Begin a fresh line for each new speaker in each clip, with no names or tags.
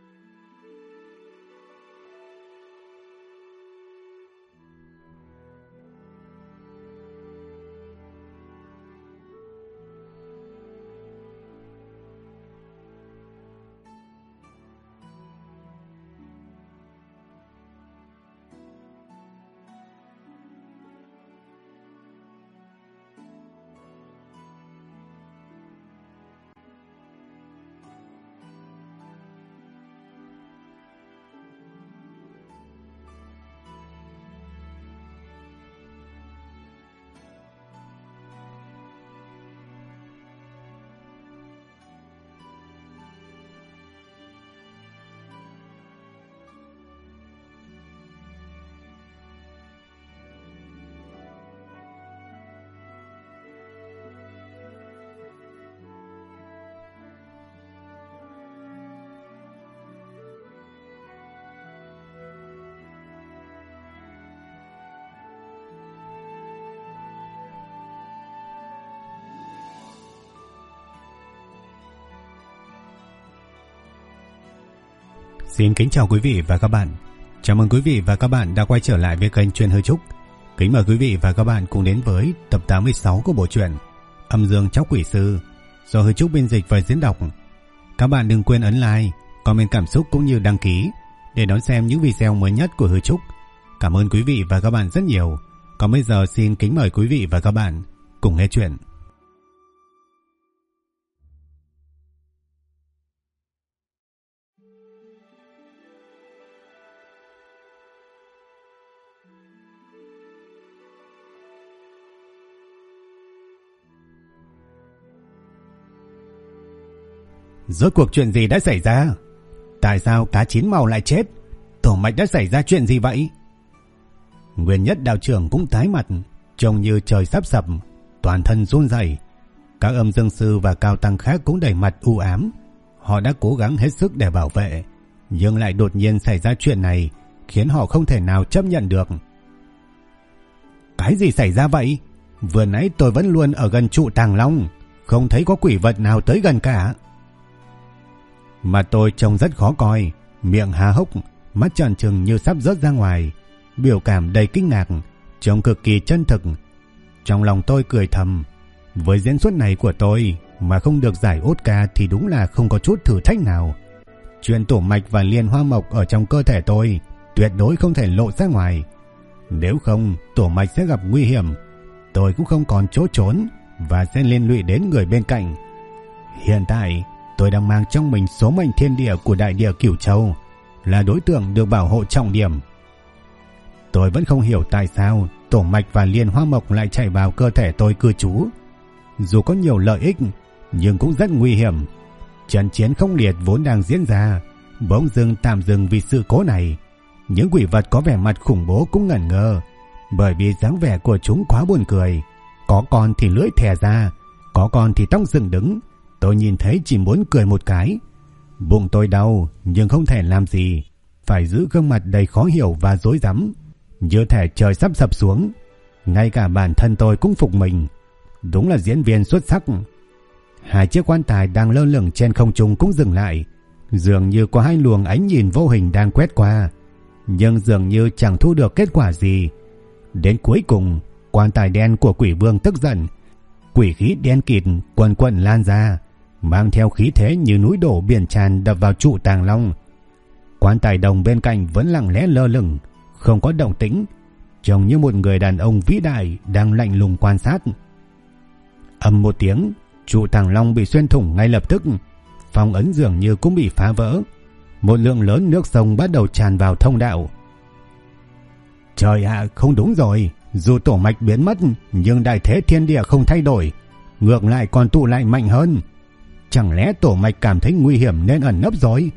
Xin kính chào quý vị và các bạn. Chào mừng quý vị và các bạn đã quay trở lại với kênh Truyện Hơi Trúc. Kính mời quý vị và các bạn cùng đến với tập 86 của bộ truyện Âm Dương Tróc Quỷ Sư do Hơi Trúc biên dịch và diễn đọc. Các bạn đừng quên ấn like, comment cảm xúc cũng như đăng ký để đón xem những video mới nhất của Hơi Trúc. Cảm ơn quý vị và các bạn rất nhiều. Còn bây giờ xin kính mời quý vị và các bạn cùng nghe chuyện. Rốt cuộc chuyện gì đã xảy ra? Tại sao cá chín màu lại chết? Tổ mạch đã xảy ra chuyện gì vậy? Nguyên Nhất đạo trưởng cũng tái mặt, trông như trời sắp sập, toàn thân run rẩy. Các âm dương sư và cao tăng khác cũng đầy mặt u ám. Họ đã cố gắng hết sức để bảo vệ, nhưng lại đột nhiên xảy ra chuyện này, khiến họ không thể nào chấp nhận được. Cái gì xảy ra vậy? Vừa nãy tôi vẫn luôn ở gần trụ Tàng Long, không thấy có quỷ vật nào tới gần cả. Mà tôi trông rất khó coi, miệng há hốc, mắt tròn trừng như sắp rớt ra ngoài, biểu cảm đầy kinh ngạc, trông cực kỳ chân thực. Trong lòng tôi cười thầm, với diễn xuất này của tôi mà không được giải Oscar thì đúng là không có chút thử thách nào. Chuyện tổ mạch và liên hoa mộc ở trong cơ thể tôi tuyệt đối không thể lộ ra ngoài. Nếu không, tổ mạch sẽ gặp nguy hiểm, tôi cũng không còn chỗ trốn và sẽ liên lụy đến người bên cạnh. Hiện tại tôi đang mang trong mình số mệnh thiên địa của đại địa Cửu Châu, là đối tượng được bảo hộ trọng điểm. Tôi vẫn không hiểu tại sao tổ mạch và liên hoa mộc lại chạy vào cơ thể tôi cư trú. Dù có nhiều lợi ích nhưng cũng rất nguy hiểm. Trận chiến không liệt vốn đang diễn ra bỗng dưng tạm dừng vì sự cố này. Những quỷ vật có vẻ mặt khủng bố cũng ngẩn ngơ, bởi vì dáng vẻ của chúng quá buồn cười. Có con thì lưỡi thè ra, có con thì tóc dựng đứng. Tôi nhìn thấy chỉ muốn cười một cái. Bụng tôi đau nhưng không thể làm gì, phải giữ gương mặt đầy khó hiểu và rối rắm, như thể trời sắp sập xuống. Ngay cả bản thân tôi cũng phục mình. Đúng là diễn viên xuất sắc. Hai chiếc quan tài đang lơ lửng trên không trung cũng dừng lại, dường như có hai luồng ánh nhìn vô hình đang quét qua, nhưng dường như chẳng thu được kết quả gì. Đến cuối cùng, quan tài đen của quỷ vương tức giận, quỷ khí đen kịt quần quần lan ra, mang theo khí thế như núi đổ biển tràn đập vào trụ Tàng Long. Quan tài đồng bên cạnh vẫn lặng lẽ lơ lửng, không có động tĩnh, trông như một người đàn ông vĩ đại đang lạnh lùng quan sát. Ầm một tiếng, trụ Tàng Long bị xuyên thủng ngay lập tức, phong ấn dường như cũng bị phá vỡ. Một lượng lớn nước sông bắt đầu tràn vào thông đạo. Trời ạ, không đúng rồi, dù tổ mạch biến mất nhưng đại thế thiên địa không thay đổi, ngược lại còn tụ lại mạnh hơn. Chẳng lẽ tổ mạch cảm thấy nguy hiểm nên ẩn nấp rồi?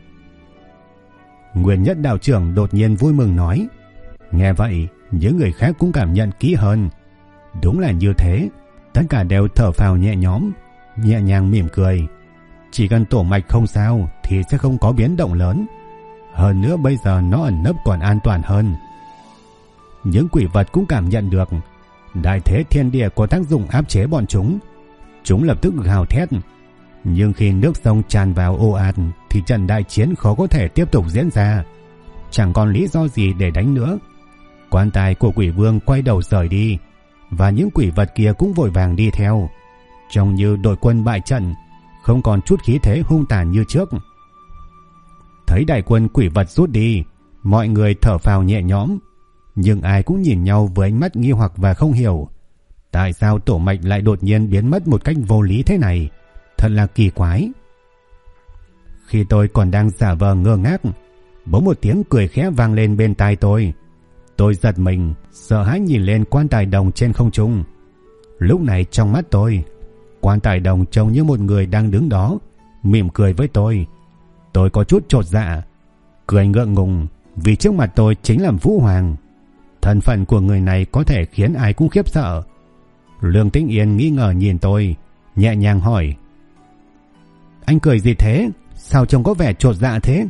Nguyên Nhất đạo trưởng đột nhiên vui mừng nói. Nghe vậy, những người khác cũng cảm nhận kỹ hơn. Đúng là như thế, tất cả đều thở phào nhẹ nhõm, nhẹ nhàng mỉm cười. Chỉ cần tổ mạch không sao thì sẽ không có biến động lớn. Hơn nữa bây giờ nó ẩn nấp còn an toàn hơn. Những quỷ vật cũng cảm nhận được đại thế thiên địa có tác dụng áp chế bọn chúng. Chúng lập tức gào thét. Nhưng khi nước sông tràn vào ồ ạt thì trận đại chiến khó có thể tiếp tục diễn ra. Chẳng còn lý do gì để đánh nữa. Quan tài của quỷ vương quay đầu rời đi, và những quỷ vật kia cũng vội vàng đi theo, trông như đội quân bại trận, không còn chút khí thế hung tàn như trước. Thấy đại quân quỷ vật rút đi, mọi người thở phào nhẹ nhõm, nhưng ai cũng nhìn nhau với ánh mắt nghi hoặc và không hiểu. Tại sao tổ mạch lại đột nhiên biến mất một cách vô lý thế này? Thật là kỳ quái. Khi tôi còn đang giả vờ ngơ ngác, bỗng một tiếng cười khẽ vang lên bên tai tôi. Tôi giật mình, sợ hãi nhìn lên quan tài đồng trên không trung. Lúc này trong mắt tôi, quan tài đồng trông như một người đang đứng đó, mỉm cười với tôi. Tôi có chút chột dạ, cười ngượng ngùng vì trước mặt tôi chính là Vũ Hoàng. Thân phận của người này có thể khiến ai cũng khiếp sợ. Lương Tĩnh Yên nghi ngờ nhìn tôi, nhẹ nhàng hỏi: Anh cười gì thế? Sao trông có vẻ chột dạ thế?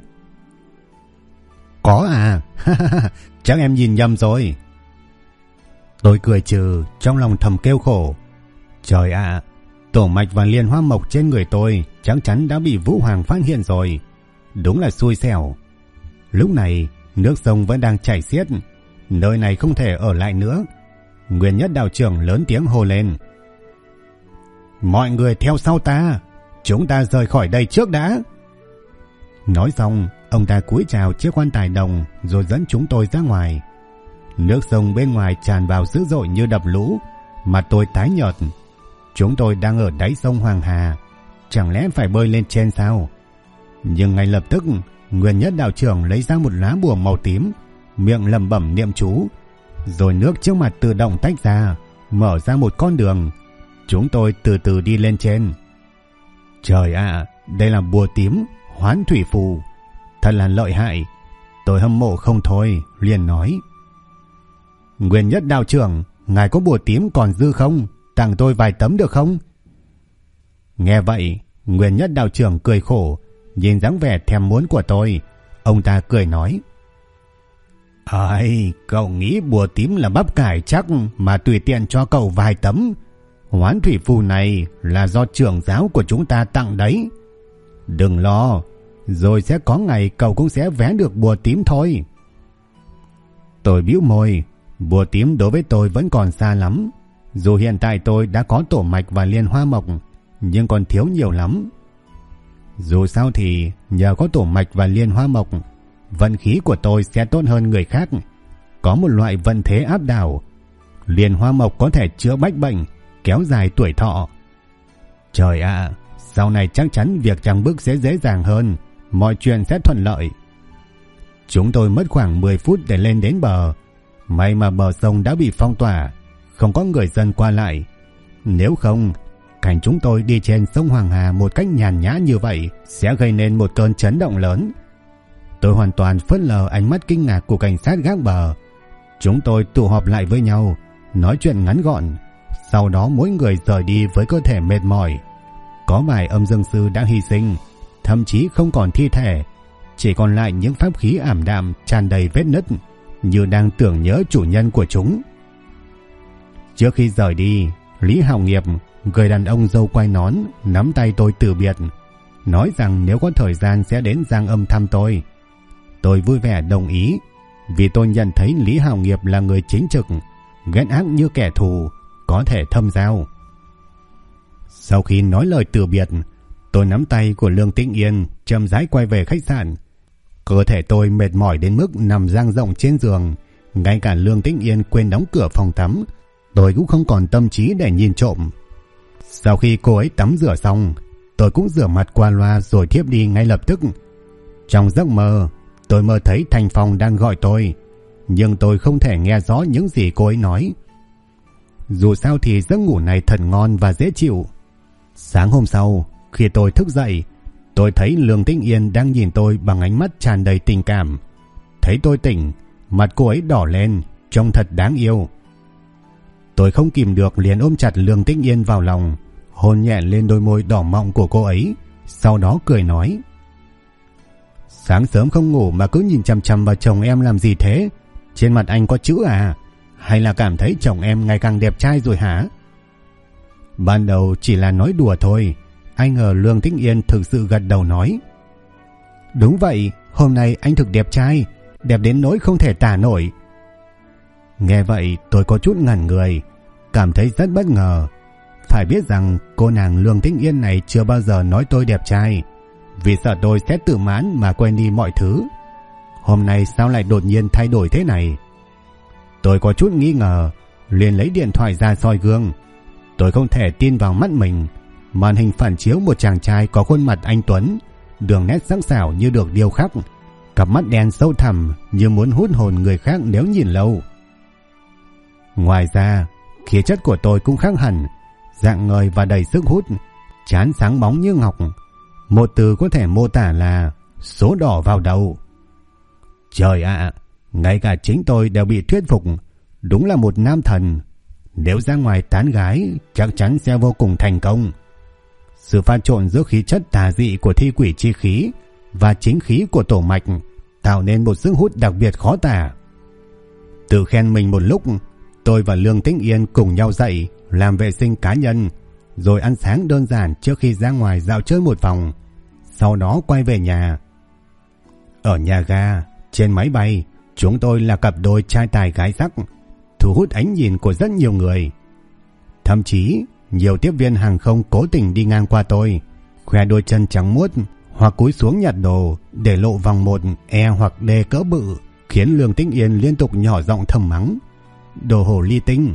Có à? Chắc em nhìn nhầm rồi. Tôi cười trừ, trong lòng thầm kêu khổ. Trời ạ, tổ mạch và liên hoa mộc trên người tôi chắc chắn đã bị Vũ Hoàng phát hiện rồi. Đúng là xui xẻo. Lúc này nước sông vẫn đang chảy xiết, nơi này không thể ở lại nữa. Nguyên Nhất đạo trưởng lớn tiếng hô lên: Mọi người theo sau ta, chúng ta rời khỏi đây trước đã. Nói xong, ông ta cúi chào chiếc quan tài đồng rồi dẫn chúng tôi ra ngoài. Nước sông bên ngoài tràn vào dữ dội như đập lũ, mặt tôi tái nhợt. Chúng tôi đang ở đáy sông Hoàng Hà, chẳng lẽ phải bơi lên trên sao? Nhưng ngay lập tức, Nguyên Nhất đạo trưởng lấy ra một lá bùa màu tím, miệng lẩm bẩm niệm chú, rồi nước trước mặt tự động tách ra, mở ra một con đường. Chúng tôi từ từ đi lên trên. Trời ạ, đây là bùa tím Hoán Thủy Phù, thật là lợi hại. Tôi hâm mộ không thôi, liền nói: Nguyên Nhất đạo trưởng, ngài có bùa tím còn dư không? Tặng tôi vài tấm được không? Nghe vậy, Nguyên Nhất đạo trưởng cười khổ, nhìn dáng vẻ thèm muốn của tôi. Ông ta cười nói: Ai, cậu nghĩ bùa tím là bắp cải chắc mà tùy tiện cho cậu vài tấm. Hoán Thủy Phù này là do trưởng giáo của chúng ta tặng đấy. Đừng lo, rồi sẽ có ngày cậu cũng sẽ vé được bùa tím thôi. Tôi bĩu môi, bùa tím đối với tôi vẫn còn xa lắm. Dù hiện tại tôi đã có tổ mạch và liên hoa mộc, nhưng còn thiếu nhiều lắm. Dù sao thì nhờ có tổ mạch và liên hoa mộc, vận khí của tôi sẽ tốt hơn người khác. Có một loại vận thế áp đảo. Liên hoa mộc có thể chữa bách bệnh, kéo dài tuổi thọ. Trời ạ, sau này chắc chắn việc trăng bức sẽ dễ dàng hơn, mọi chuyện sẽ thuận lợi. Chúng tôi mất khoảng 10 phút để lên đến bờ. May mà bờ sông đã bị phong tỏa, không có người dân qua lại. Nếu không, cảnh chúng tôi đi trên sông Hoàng Hà một cách nhàn nhã như vậy sẽ gây nên một cơn chấn động lớn. Tôi hoàn toàn phớt lờ ánh mắt kinh ngạc của cảnh sát gác bờ. Chúng tôi tụ họp lại với nhau, nói chuyện ngắn gọn. Sau đó mỗi người rời đi với cơ thể mệt mỏi. Có vài âm dương sư đã hy sinh, thậm chí không còn thi thể, chỉ còn lại những pháp khí ảm đạm tràn đầy vết nứt, như đang tưởng nhớ chủ nhân của chúng. Trước khi rời đi, Lý Hào Nghiệp, người đàn ông râu quai nón, nắm tay tôi từ biệt, nói rằng nếu có thời gian sẽ đến Giang Âm thăm tôi. Tôi vui vẻ đồng ý, vì tôi nhận thấy Lý Hào Nghiệp là người chính trực, ghét ác như kẻ thù, có thể thâm giao. Sau khi nói lời từ biệt, tôi nắm tay của Lương Tĩnh Yên chậm rãi quay về khách sạn. Cơ thể tôi mệt mỏi đến mức nằm dang rộng trên giường, ngay cả Lương Tĩnh Yên quên đóng cửa phòng tắm, tôi cũng không còn tâm trí để nhìn trộm. Sau khi cô ấy tắm rửa xong, tôi cũng rửa mặt qua loa rồi thiếp đi ngay lập tức. Trong giấc mơ, tôi mơ thấy Thành Phong đang gọi tôi, nhưng tôi không thể nghe rõ những gì cô ấy nói. Dù sao thì giấc ngủ này thật ngon và dễ chịu. Sáng hôm sau, khi tôi thức dậy, tôi thấy Lương Tĩnh Yên đang nhìn tôi bằng ánh mắt tràn đầy tình cảm. Thấy tôi tỉnh, mặt cô ấy đỏ lên, trông thật đáng yêu. Tôi không kìm được liền ôm chặt Lương Tĩnh Yên vào lòng, hôn nhẹ lên đôi môi đỏ mọng của cô ấy, sau đó cười nói: Sáng sớm không ngủ mà cứ nhìn chằm chằm vào chồng em làm gì thế? Trên mặt anh có chữ à? Hay là cảm thấy chồng em ngày càng đẹp trai rồi hả? Ban đầu chỉ là nói đùa thôi, Ai ngờ Lương Tĩnh Yên thực sự gật đầu nói: Đúng vậy, hôm nay anh thực đẹp trai, đẹp đến nỗi không thể tả nổi. Nghe vậy tôi có chút ngẩn người, cảm thấy rất bất ngờ. Phải biết rằng cô nàng Lương Tĩnh Yên này chưa bao giờ nói tôi đẹp trai, vì sợ tôi sẽ tự mãn mà quên đi mọi thứ. Hôm nay sao lại đột nhiên thay đổi thế này? Tôi có chút nghi ngờ, liền lấy điện thoại ra soi gương. Tôi không thể tin vào mắt mình. Màn hình phản chiếu một chàng trai có khuôn mặt anh tuấn, đường nét sắc sảo như được điêu khắc, cặp mắt đen sâu thẳm như muốn hút hồn người khác nếu nhìn lâu. Ngoài ra, khí chất của tôi cũng khác hẳn, rạng ngời và đầy sức hút, trán sáng bóng như ngọc. Một từ có thể mô tả là số đỏ vào đầu. Trời ạ, ngay cả chính tôi đều bị thuyết phục, đúng là một nam thần. Nếu ra ngoài tán gái chắc chắn sẽ vô cùng thành công. Sự pha trộn giữa khí chất tà dị của thi quỷ chi khí và chính khí của tổ mạch tạo nên một sức hút đặc biệt khó tả. Tự khen mình một lúc, tôi và Lương Tĩnh Yên cùng nhau dậy làm vệ sinh cá nhân, rồi ăn sáng đơn giản trước khi ra ngoài dạo chơi một vòng, sau đó quay về nhà. Ở nhà ga, trên máy bay, chúng tôi là cặp đôi trai tài gái sắc, thu hút ánh nhìn của rất nhiều người. Thậm chí nhiều tiếp viên hàng không cố tình đi ngang qua tôi, khoe đôi chân trắng muốt hoặc cúi xuống nhặt đồ để lộ vòng 1E hoặc D cỡ bự, khiến Lương Tĩnh Yên liên tục nhỏ giọng thầm mắng: Đồ hồ ly tinh.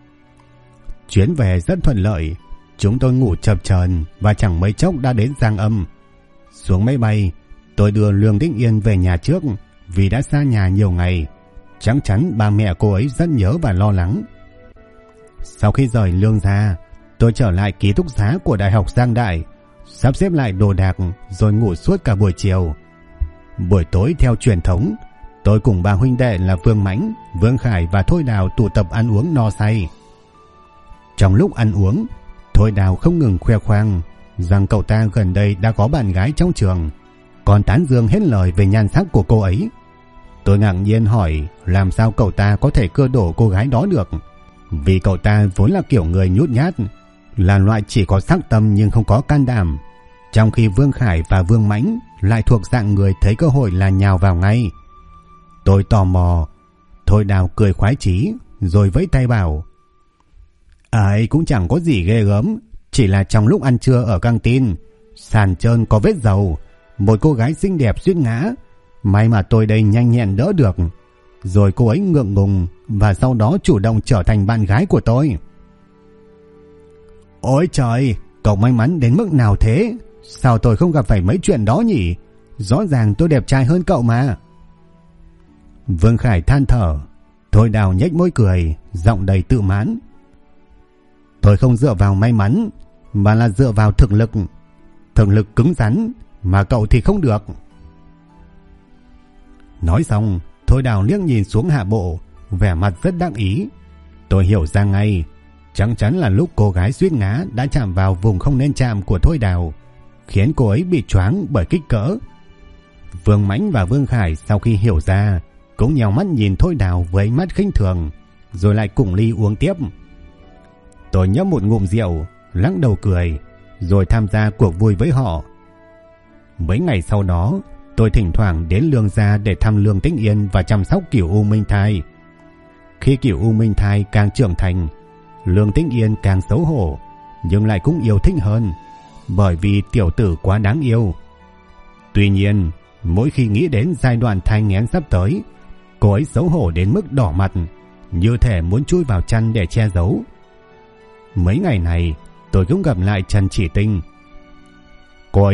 Chuyến về rất thuận lợi, chúng tôi ngủ chập chờn và chẳng mấy chốc đã đến Giang Âm. Xuống máy bay, tôi đưa Lương Tĩnh Yên về nhà trước, vì đã xa nhà nhiều ngày, chắc chắn ba mẹ cô ấy rất nhớ và lo lắng. Sau khi rời Lương ra, tôi trở lại ký túc xá của Đại học Giang Đại, sắp xếp lại đồ đạc rồi ngủ suốt cả buổi chiều. Buổi tối theo truyền thống, tôi cùng ba huynh đệ là Vương Mãnh, Vương Khải và Thôi Đào tụ tập ăn uống no say. Trong lúc ăn uống, Thôi Đào không ngừng khoe khoang rằng cậu ta gần đây đã có bạn gái trong trường, còn tán dương hết lời về nhan sắc của cô ấy. Tôi ngạc nhiên hỏi làm sao cậu ta có thể cưa đổ cô gái đó được, vì cậu ta vốn là kiểu người nhút nhát, là loại chỉ có sắc tâm nhưng không có can đảm, trong khi Vương Khải và Vương Mãnh lại thuộc dạng người thấy cơ hội là nhào vào ngay. Tôi tò mò. Thôi Đào cười khoái chí rồi vẫy tay bảo: Ấy cũng chẳng có gì ghê gớm, chỉ là trong lúc ăn trưa ở căng tin, sàn trơn có vết dầu, một cô gái xinh đẹp suýt ngã, may mà tôi đây nhanh nhẹn đỡ được, rồi cô ấy ngượng ngùng và sau đó chủ động trở thành bạn gái của tôi. Ôi trời, cậu may mắn đến mức nào thế? Sao tôi không gặp phải mấy chuyện đó nhỉ? Rõ ràng tôi đẹp trai hơn cậu mà. Vương Khải than thở. Thôi Đào nhếch môi cười, giọng đầy tự mãn. Tôi không dựa vào may mắn, mà là dựa vào thực lực. Thực lực cứng rắn, mà cậu thì không được. Nói xong, Thôi Đào liếc nhìn xuống hạ bộ, vẻ mặt rất đắc ý. Tôi hiểu ra ngay, chắc chắn là lúc cô gái suýt ngã đã chạm vào vùng không nên chạm của Thôi Đào, khiến cô ấy bị choáng bởi kích cỡ. Vương Mãnh và Vương Khải sau khi hiểu ra cũng nhào mắt nhìn Thôi Đào với ánh mắt khinh thường, rồi lại cùng ly uống tiếp. Tôi nhấp một ngụm rượu, lắc đầu cười, rồi tham gia cuộc vui với họ. Mấy ngày sau đó, tôi thỉnh thoảng đến Lương gia để thăm Lương Tĩnh Yên và chăm sóc Cửu U Minh Thai. Khi Cửu U Minh Thai càng trưởng thành, Lương Tĩnh Yên càng xấu hổ, nhưng lại cũng yêu thích hơn, bởi vì tiểu tử quá đáng yêu. Tuy nhiên, mỗi khi nghĩ đến giai đoạn thai nghén sắp tới, cô ấy xấu hổ đến mức đỏ mặt, như thể muốn chui vào chăn để che giấu. Mấy ngày này, tôi cũng gặp lại Trần Chỉ Tinh. Cô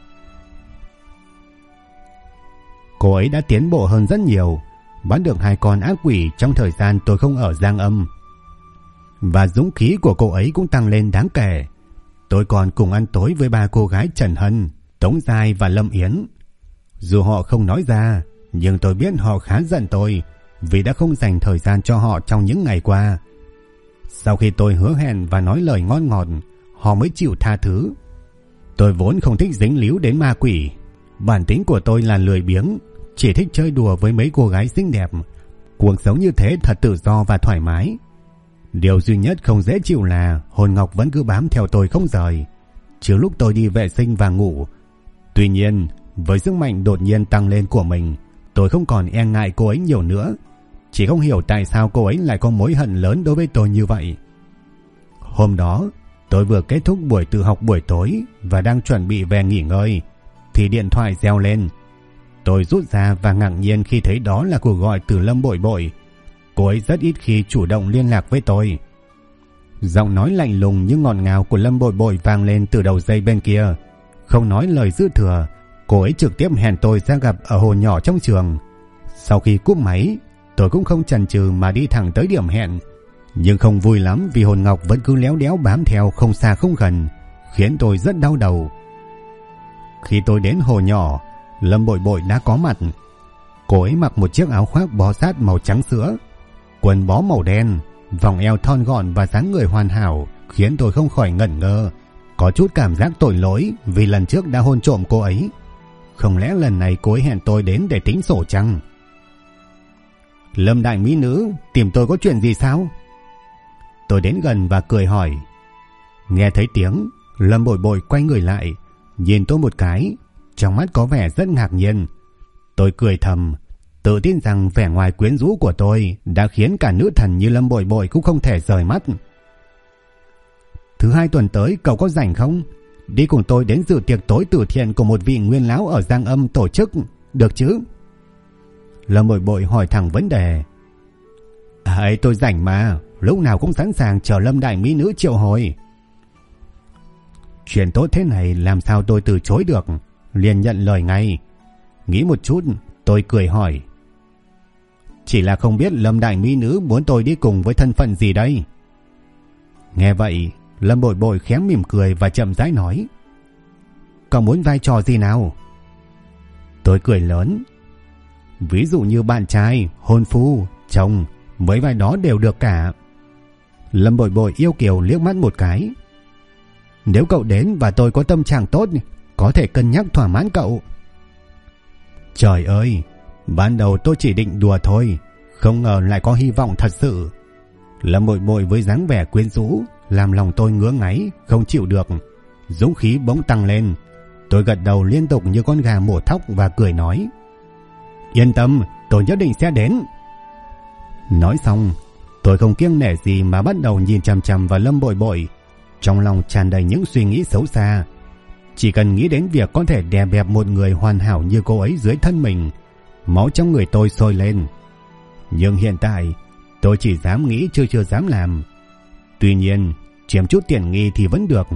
ấy đã tiến bộ hơn rất nhiều, bắt được 2 con ác quỷ trong thời gian tôi không ở Giang Âm. Và dũng khí của cô ấy cũng tăng lên đáng kể. Tôi còn cùng ăn tối với 3 cô gái Trần Hân, Tống Giai và Lâm Yến. Dù họ không nói ra, nhưng tôi biết họ khá giận tôi vì đã không dành thời gian cho họ trong những ngày qua. Sau khi tôi hứa hẹn và nói lời ngon ngọt, họ mới chịu tha thứ. Tôi vốn không thích dính líu đến ma quỷ. Bản tính của tôi là lười biếng, chỉ thích chơi đùa với mấy cô gái xinh đẹp. Cuộc sống như thế thật tự do và thoải mái. Điều duy nhất không dễ chịu là Hồn Ngọc vẫn cứ bám theo tôi không rời. trước lúc tôi đi vệ sinh và ngủ. Tuy nhiên, với sức mạnh đột nhiên tăng lên của mình, tôi không còn e ngại cô ấy nhiều nữa. Chỉ không hiểu tại sao cô ấy lại có mối hận lớn đối với tôi như vậy. Hôm đó, tôi vừa kết thúc buổi tự học buổi tối và đang chuẩn bị về nghỉ ngơi, thì điện thoại reo lên. Tôi rút ra và ngạc nhiên khi thấy đó là cuộc gọi từ Lâm Bội Bội. Cô ấy rất ít khi chủ động liên lạc với tôi. Giọng nói lạnh lùng nhưng ngọt ngào của Lâm Bội Bội vang lên từ đầu dây bên kia. Không nói lời dư thừa, cô ấy trực tiếp hẹn tôi ra gặp ở hồ nhỏ trong trường. Sau khi cúp máy, tôi cũng không chần chừ mà đi thẳng tới điểm hẹn. Nhưng không vui lắm vì hồn ngọc vẫn cứ léo đéo bám theo không xa không gần, khiến tôi rất đau đầu. Khi tôi đến hồ nhỏ, Lâm Bội Bội đã có mặt. Cô ấy mặc một chiếc áo khoác bó sát màu trắng sữa, quần bó màu đen, vòng eo thon gọn và dáng người hoàn hảo, khiến tôi không khỏi ngẩn ngơ, có chút cảm giác tội lỗi vì lần trước đã hôn trộm cô ấy. Không lẽ lần này cô ấy hẹn tôi đến để tính sổ chăng? Lâm đại mỹ nữ, tìm tôi có chuyện gì sao? Tôi đến gần và cười hỏi. Nghe thấy tiếng, Lâm Bội Bội quay người lại, nhìn tôi một cái, trong mắt có vẻ rất ngạc nhiên. Tôi cười thầm, tự tin rằng vẻ ngoài quyến rũ của tôi đã khiến cả nữ thần như Lâm Bội Bội cũng không thể rời mắt. Thứ hai tuần tới cậu có rảnh không? Đi cùng tôi đến dự tiệc tối từ thiện của một vị nguyên lão ở Giang Âm tổ chức, được chứ? Lâm Bội Bội hỏi thẳng vấn đề. Tôi rảnh mà, lúc nào cũng sẵn sàng chờ Lâm đại mỹ nữ triệu hồi. Chuyện tốt thế này làm sao tôi từ chối được, liền nhận lời ngay. Nghĩ một chút, tôi cười hỏi. Chỉ là không biết Lâm đại mỹ nữ muốn tôi đi cùng với thân phận gì đây? Nghe vậy, Lâm Bội Bội khẽ mỉm cười và chậm rãi nói. Cậu muốn vai trò gì nào? Tôi cười lớn. Ví dụ như bạn trai, hôn phu, chồng, mấy vai đó đều được cả. Lâm Bội Bội yêu kiều liếc mắt một cái. Nếu cậu đến và tôi có tâm trạng tốt, có thể cân nhắc thỏa mãn cậu. Trời ơi, ban đầu tôi chỉ định đùa thôi, không ngờ lại có hy vọng thật sự. Lâm Bội Bội với dáng vẻ quyến rũ làm lòng tôi ngứa ngáy, không chịu được. Dũng khí bỗng tăng lên. Tôi gật đầu liên tục như con gà mổ thóc và cười nói. Yên tâm, tôi nhất định sẽ đến. Nói xong, tôi không kiêng nể gì mà bắt đầu nhìn chằm chằm vào Lâm Bội Bội, trong lòng tràn đầy những suy nghĩ xấu xa. Chỉ cần nghĩ đến việc có thể đè bẹp một người hoàn hảo như cô ấy dưới thân mình, máu trong người tôi sôi lên. Nhưng hiện tại, tôi chỉ dám nghĩ chứ chưa dám làm. Tuy nhiên, chiếm chút tiện nghi thì vẫn được.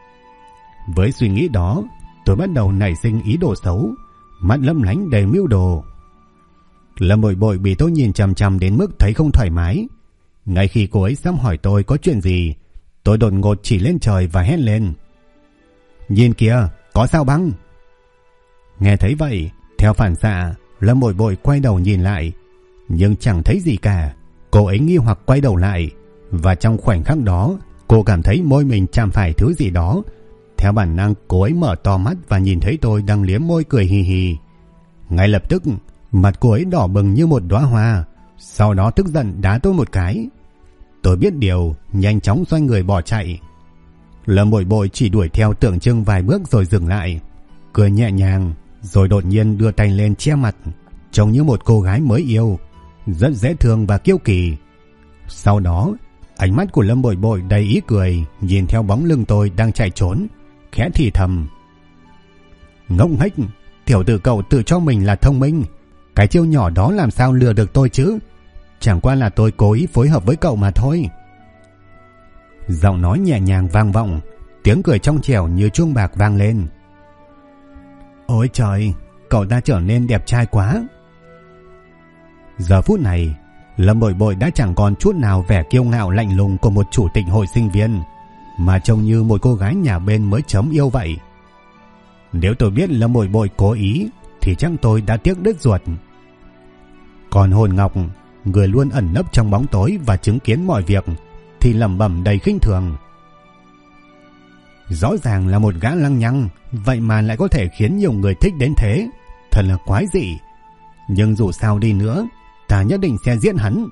Với suy nghĩ đó, tôi bắt đầu nảy sinh ý đồ xấu, mắt lấp lánh đầy mưu đồ. Lâm Bội Bội bị tôi nhìn chằm chằm đến mức thấy không thoải mái. Ngay khi cô ấy sắp hỏi tôi có chuyện gì, tôi đột ngột chỉ lên trời và hét lên. Nhìn kìa, có sao băng? Nghe thấy vậy, theo phản xạ, Lâm Bội Bội quay đầu nhìn lại, nhưng chẳng thấy gì cả. Cô ấy nghi hoặc quay đầu lại, và trong khoảnh khắc đó, cô cảm thấy môi mình chạm phải thứ gì đó. Theo bản năng, cô ấy mở to mắt và nhìn thấy tôi đang liếm môi cười hì hì. Ngay lập tức, mặt cô ấy đỏ bừng như một đóa hoa, sau đó tức giận đá tôi một cái. Tôi biết điều, nhanh chóng xoay người bỏ chạy. Lâm Bội Bội chỉ đuổi theo tưởng chừng vài bước rồi dừng lại, cười nhẹ nhàng, rồi đột nhiên đưa tay lên che mặt, trông như một cô gái mới yêu, rất dễ thương và kiêu kỳ. Sau đó, ánh mắt của Lâm Bội Bội đầy ý cười, nhìn theo bóng lưng tôi đang chạy trốn, khẽ thì thầm. Ngốc nghếch, tiểu tử cậu tự cho mình là thông minh, cái chiêu nhỏ đó làm sao lừa được tôi chứ? Chẳng qua là tôi cố ý phối hợp với cậu mà thôi. Giọng nói nhẹ nhàng vang vọng, tiếng cười trong trẻo như chuông bạc vang lên. Ôi trời, cậu ta trở nên đẹp trai quá. Giờ phút này, Lâm Bội Bội đã chẳng còn chút nào vẻ kiêu ngạo lạnh lùng của một chủ tịch hội sinh viên, mà trông như một cô gái nhà bên mới chấm yêu vậy. Nếu tôi biết Lâm Bội Bội cố ý thì chắc tôi đã tiếc đứt ruột. Còn Hồn Ngọc, người luôn ẩn nấp trong bóng tối và chứng kiến mọi việc, thì lẩm bẩm đầy khinh thường. Rõ ràng là một gã lăng nhăng, vậy mà lại có thể khiến nhiều người thích đến thế, thật là quái dị. Nhưng dù sao đi nữa, ta nhất định sẽ giết hắn.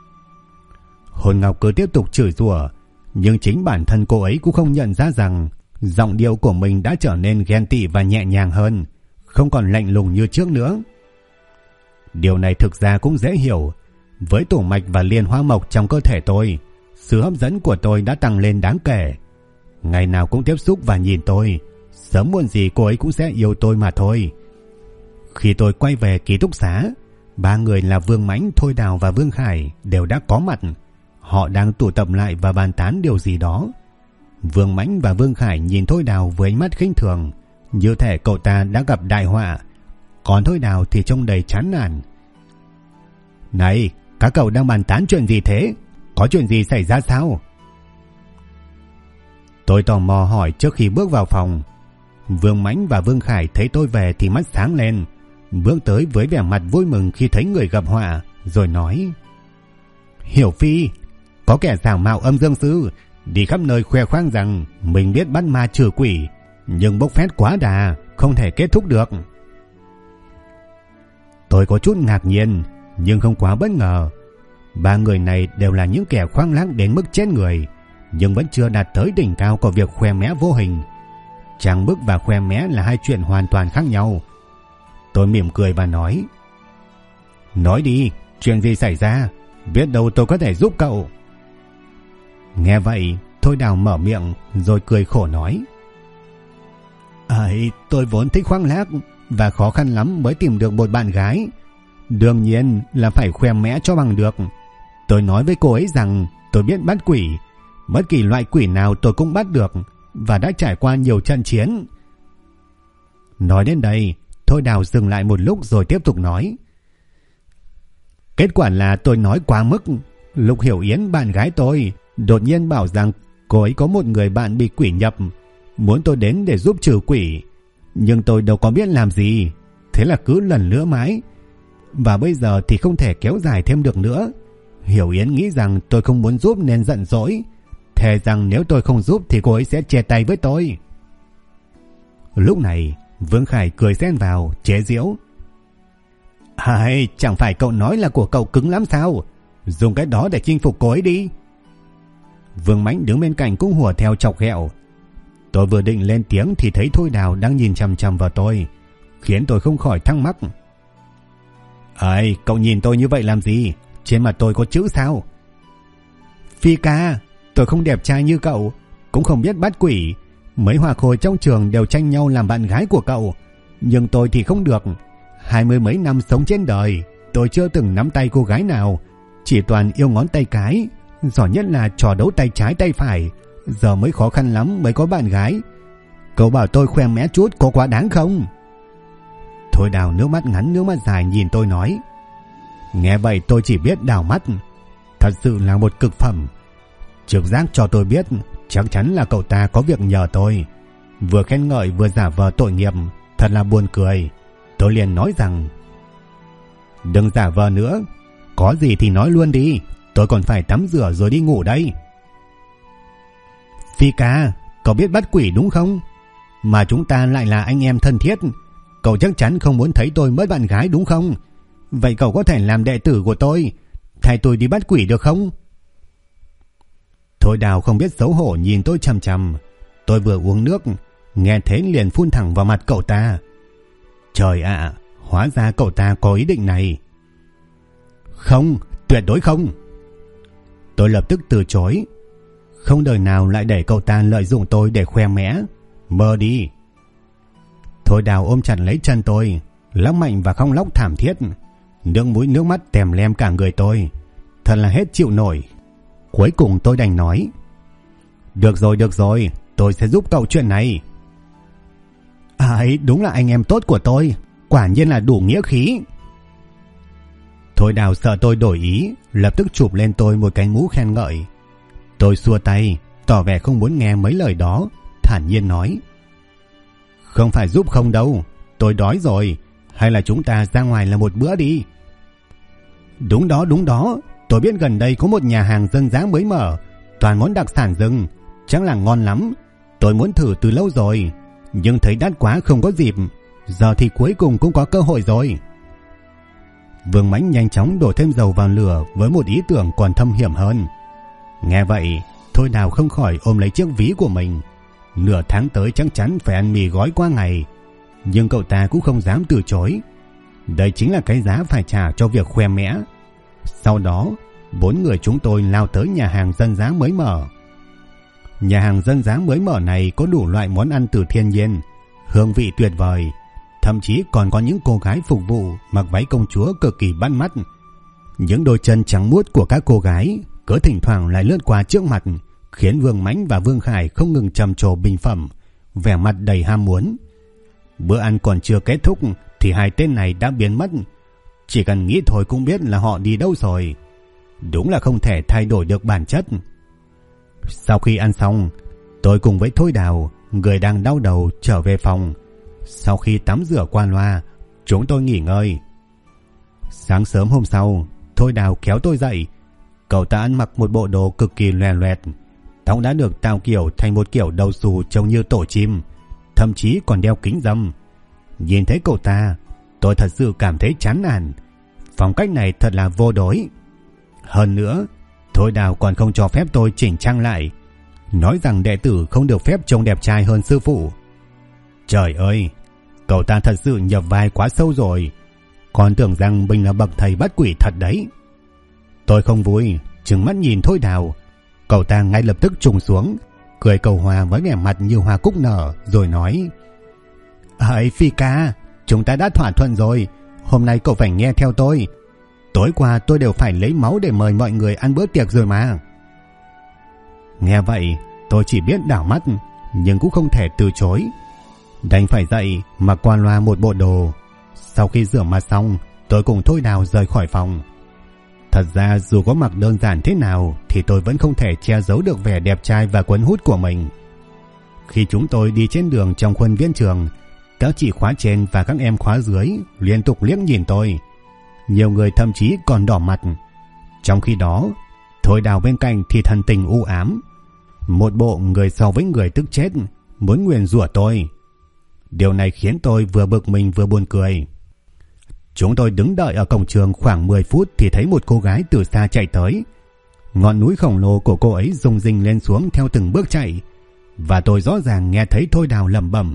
Hồn Ngọc cứ tiếp tục chửi rủa, nhưng chính bản thân cô ấy cũng không nhận ra rằng giọng điệu của mình đã trở nên ghen tị và nhẹ nhàng hơn, không còn lạnh lùng như trước nữa. Điều này thực ra cũng dễ hiểu. Với tổ mạch và liên hoa mộc trong cơ thể tôi, sự hấp dẫn của tôi đã tăng lên đáng kể. Ngày nào cũng tiếp xúc và nhìn tôi, sớm muộn gì cô ấy cũng sẽ yêu tôi mà thôi. Khi tôi quay về ký túc xá, 3 người là Vương Mãnh, Thôi Đào và Vương Khải đều đã có mặt. Họ đang tụ tập lại và bàn tán điều gì đó. Vương Mãnh và Vương Khải nhìn Thôi Đào với ánh mắt khinh thường, như thể cậu ta đã gặp đại họa. Còn Thôi Đào thì trông đầy chán nản. Này, các cậu đang bàn tán chuyện gì thế? Có chuyện gì xảy ra sao? Tôi tò mò hỏi trước khi bước vào phòng. Vương Mãnh và Vương Khải thấy tôi về thì mắt sáng lên, bước tới với vẻ mặt vui mừng khi thấy người gặp họa, rồi nói: Hiểu Phi, có kẻ giả mạo âm dương sư đi khắp nơi khoe khoang rằng mình biết bắt ma trừ quỷ, nhưng bốc phét quá đà, không thể kết thúc được. Tôi có chút ngạc nhiên, nhưng không quá bất ngờ. 3 người này đều là những kẻ khoáng lác đến mức chết người, nhưng vẫn chưa đạt tới đỉnh cao của việc khoe mẽ vô hình. Trang bức và khoe mẽ là hai chuyện hoàn toàn khác nhau. Tôi mỉm cười và nói: Nói đi, chuyện gì xảy ra? Biết đâu tôi có thể giúp cậu. Nghe vậy, Thôi Đào mở miệng rồi cười khổ nói: Tôi vốn thích khoáng lác và khó khăn lắm mới tìm được một bạn gái. Đương nhiên là phải khoe mẽ cho bằng được. Tôi nói với cô ấy rằng tôi biết bắt quỷ, bất kỳ loại quỷ nào tôi cũng bắt được và đã trải qua nhiều trận chiến. Nói đến đây, Thôi Đào dừng lại một lúc rồi tiếp tục nói: Kết quả là tôi nói quá mức. Lục Hiểu Yến, bạn gái tôi, đột nhiên bảo rằng cô ấy có một người bạn bị quỷ nhập, muốn tôi đến để giúp trừ quỷ. Nhưng tôi đâu có biết làm gì, thế là cứ lần nữa mãi. Và bây giờ thì không thể kéo dài thêm được nữa. Hiểu Yến nghĩ rằng tôi không muốn giúp nên giận dỗi, thề rằng nếu tôi không giúp thì cô ấy sẽ chia tay với tôi. Lúc này Vương Khải cười xen vào chế giễu: Chẳng phải cậu nói là của cậu cứng lắm sao? Dùng cái đó để chinh phục cô ấy đi. Vương Mãnh đứng bên cạnh cũng hùa theo chọc ghẹo. Tôi vừa định lên tiếng thì thấy Thôi Đào đang nhìn chằm chằm vào tôi, khiến tôi không khỏi thắc mắc: Cậu nhìn tôi như vậy làm gì? Trên mặt tôi có chữ sao? Phi ca, tôi không đẹp trai như cậu, cũng không biết bắt quỷ. Mấy hòa khôi trong trường đều tranh nhau làm bạn gái của cậu, nhưng tôi thì không được. 20 mấy năm sống trên đời, tôi chưa từng nắm tay cô gái nào, chỉ toàn yêu ngón tay cái, giỏi nhất là trò đấu tay trái tay phải. Giờ mới khó khăn lắm mới có bạn gái. Cậu bảo tôi khoe mẽ chút có quá đáng không? Thôi Đào nước mắt ngắn nước mắt dài nhìn tôi nói. Nghe vậy tôi chỉ biết đảo mắt. Thật sự là một cực phẩm. Trực giác cho tôi biết chắc chắn là cậu ta có việc nhờ tôi. Vừa khen ngợi vừa giả vờ tội nghiệp, thật là buồn cười. Tôi liền nói rằng: Đừng giả vờ nữa, có gì thì nói luôn đi, tôi còn phải tắm rửa rồi đi ngủ đây. Phi ca, cậu biết bắt quỷ đúng không? Mà chúng ta lại là anh em thân thiết, cậu chắc chắn không muốn thấy tôi mất bạn gái đúng không? Vậy cậu có thể làm đệ tử của tôi, thay tôi đi bắt quỷ được không? Thôi Đào không biết xấu hổ nhìn tôi chằm chằm. Tôi vừa uống nước, nghe thế liền phun thẳng vào mặt cậu ta. Trời ạ, hóa ra cậu ta có ý định này. Không, tuyệt đối không. Tôi lập tức từ chối. Không đời nào lại để cậu ta lợi dụng tôi để khoe mẽ. Mơ đi. Thôi Đào ôm chặt lấy chân tôi, lắc mạnh và khóc lóc thảm thiết. Nước mũi nước mắt tèm lem cả người tôi, thật là hết chịu nổi. Cuối cùng tôi đành nói: Được rồi, tôi sẽ giúp cậu chuyện này. Ấy, đúng là anh em tốt của tôi, quả nhiên là đủ nghĩa khí. Thôi Đào sợ tôi đổi ý, lập tức chụp lên tôi một cái mũ khen ngợi. Tôi xua tay, tỏ vẻ không muốn nghe mấy lời đó, thản nhiên nói: Không phải giúp không đâu, tôi đói rồi, hay là chúng ta ra ngoài làm một bữa đi. Đúng đó, tôi biết gần đây có một nhà hàng dân dã mới mở, toàn món đặc sản rừng, chắc là ngon lắm. Tôi muốn thử từ lâu rồi, nhưng thấy đắt quá không có dịp, giờ thì cuối cùng cũng có cơ hội rồi. Vương Mãnh nhanh chóng đổ thêm dầu vào lửa với một ý tưởng còn thâm hiểm hơn. Nghe vậy, Thôi Đào không khỏi ôm lấy chiếc ví của mình. nửa tháng tới chắc chắn phải ăn mì gói qua ngày. Nhưng cậu ta cũng không dám từ chối. Đây chính là cái giá phải trả cho việc khoe mẽ. Sau đó 4 người chúng tôi lao tới nhà hàng dân dã mới mở. Nhà hàng dân dã mới mở này có đủ loại món ăn từ thiên nhiên, hương vị tuyệt vời. Thậm chí còn có những cô gái phục vụ mặc váy công chúa cực kỳ bắt mắt. Những đôi chân trắng muốt của các cô gái cứ thỉnh thoảng lại lướt qua trước mặt, khiến Vương Mãnh và Vương Khải không ngừng trầm trồ bình phẩm, vẻ mặt đầy ham muốn. Bữa ăn còn chưa kết thúc thì hai tên này đã biến mất. Chỉ cần nghĩ thôi cũng biết là họ đi đâu rồi. Đúng là không thể thay đổi được bản chất. Sau khi ăn xong, tôi cùng với Thôi Đào, người đang đau đầu, trở về phòng. Sau khi tắm rửa qua loa, chúng tôi nghỉ ngơi. Sáng sớm hôm sau, Thôi Đào kéo tôi dậy. Cậu ta ăn mặc một bộ đồ cực kỳ loè loẹt, tóc đã được tạo kiểu thành một kiểu đầu xù trông như tổ chim, thậm chí còn đeo kính râm. Nhìn thấy cậu ta, tôi thật sự cảm thấy chán nản. Phong cách này thật là vô đối. Hơn nữa, Thôi Đào còn không cho phép tôi chỉnh trang lại, nói rằng đệ tử không được phép trông đẹp trai hơn sư phụ. Trời ơi, cậu ta thật sự nhập vai quá sâu rồi. Còn tưởng rằng mình là bậc thầy bắt quỷ thật đấy. Tôi không vui, trừng mắt nhìn Thôi Đào. Cậu ta ngay lập tức trùng xuống, cười cầu hòa với vẻ mặt như hoa cúc nở, rồi nói: "Ấy Phi ca, chúng ta đã thỏa thuận rồi. Hôm nay cậu phải nghe theo tôi. Tối qua tôi đều phải lấy máu để mời mọi người ăn bữa tiệc rồi mà." Nghe vậy, tôi chỉ biết đảo mắt, nhưng cũng không thể từ chối. Đành phải dậy mặc qua loa một bộ đồ. Sau khi rửa mặt xong, tôi cùng Thôi Đào rời khỏi phòng. Thật ra dù có mặc đơn giản thế nào thì tôi vẫn không thể che giấu được vẻ đẹp trai và cuốn hút của mình. Khi chúng tôi đi trên đường trong khuôn viên trường, các chị khóa trên và các em khóa dưới liên tục liếc nhìn tôi. Nhiều người thậm chí còn đỏ mặt. Trong khi đó, Thôi Đào bên cạnh thì thần tình u ám, một bộ người so với người tức chết, muốn nguyền rủa tôi. Điều này khiến tôi vừa bực mình vừa buồn cười. Chúng tôi đứng đợi ở cổng trường khoảng 10 phút thì thấy một cô gái từ xa chạy tới. Ngọn núi khổng lồ của cô ấy rung rinh lên xuống theo từng bước chạy, và tôi rõ ràng nghe thấy Thôi Đào lẩm bẩm: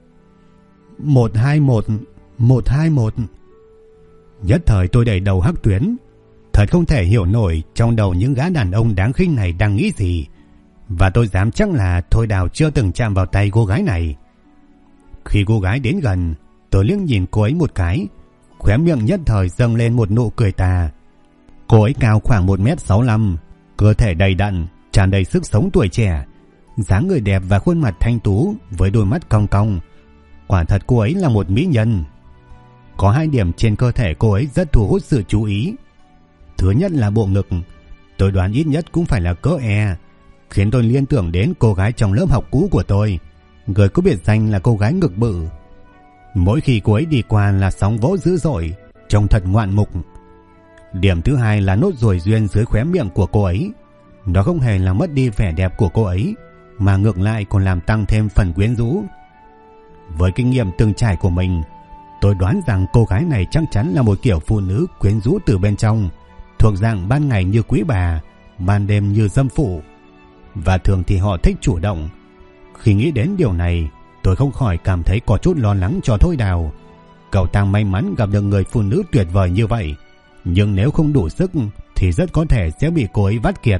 121, 121. Nhất thời tôi đẩy đầu hắc tuyến. Thật không thể hiểu nổi trong đầu những gã đàn ông đáng khinh này đang nghĩ gì. Và tôi dám chắc là Thôi Đào chưa từng chạm vào tay cô gái này. Khi cô gái đến gần, tôi liếc nhìn cô ấy một cái, khóe miệng nhất thời dâng lên một nụ cười tà. Cô ấy cao khoảng 1m65, cơ thể đầy đặn, tràn đầy sức sống tuổi trẻ, dáng người đẹp và khuôn mặt thanh tú với đôi mắt cong cong. Quả thật cô ấy là một mỹ nhân. Có hai điểm trên cơ thể cô ấy rất thu hút sự chú ý. Thứ nhất là bộ ngực, tôi đoán ít nhất cũng phải là cỡ E, khiến tôi liên tưởng đến cô gái trong lớp học cũ của tôi, người có biệt danh là cô gái ngực bự. Mỗi khi cô ấy đi qua là sóng vỗ dữ dội, trông thật ngoạn mục. Điểm thứ hai là nốt ruồi duyên dưới khóe miệng của cô ấy. Nó không hề làm mất đi vẻ đẹp của cô ấy, mà ngược lại còn làm tăng thêm phần quyến rũ. Với kinh nghiệm từng trải của mình, tôi đoán rằng cô gái này chắc chắn là một kiểu phụ nữ quyến rũ từ bên trong, thuộc dạng ban ngày như quý bà, ban đêm như dâm phụ. Và thường thì họ thích chủ động. Khi nghĩ đến điều này, tôi không khỏi cảm thấy có chút lo lắng cho Thôi Đào. Cậu ta may mắn gặp được người phụ nữ tuyệt vời như vậy, nhưng nếu không đủ sức thì rất có thể sẽ bị cô ấy vắt kiệt.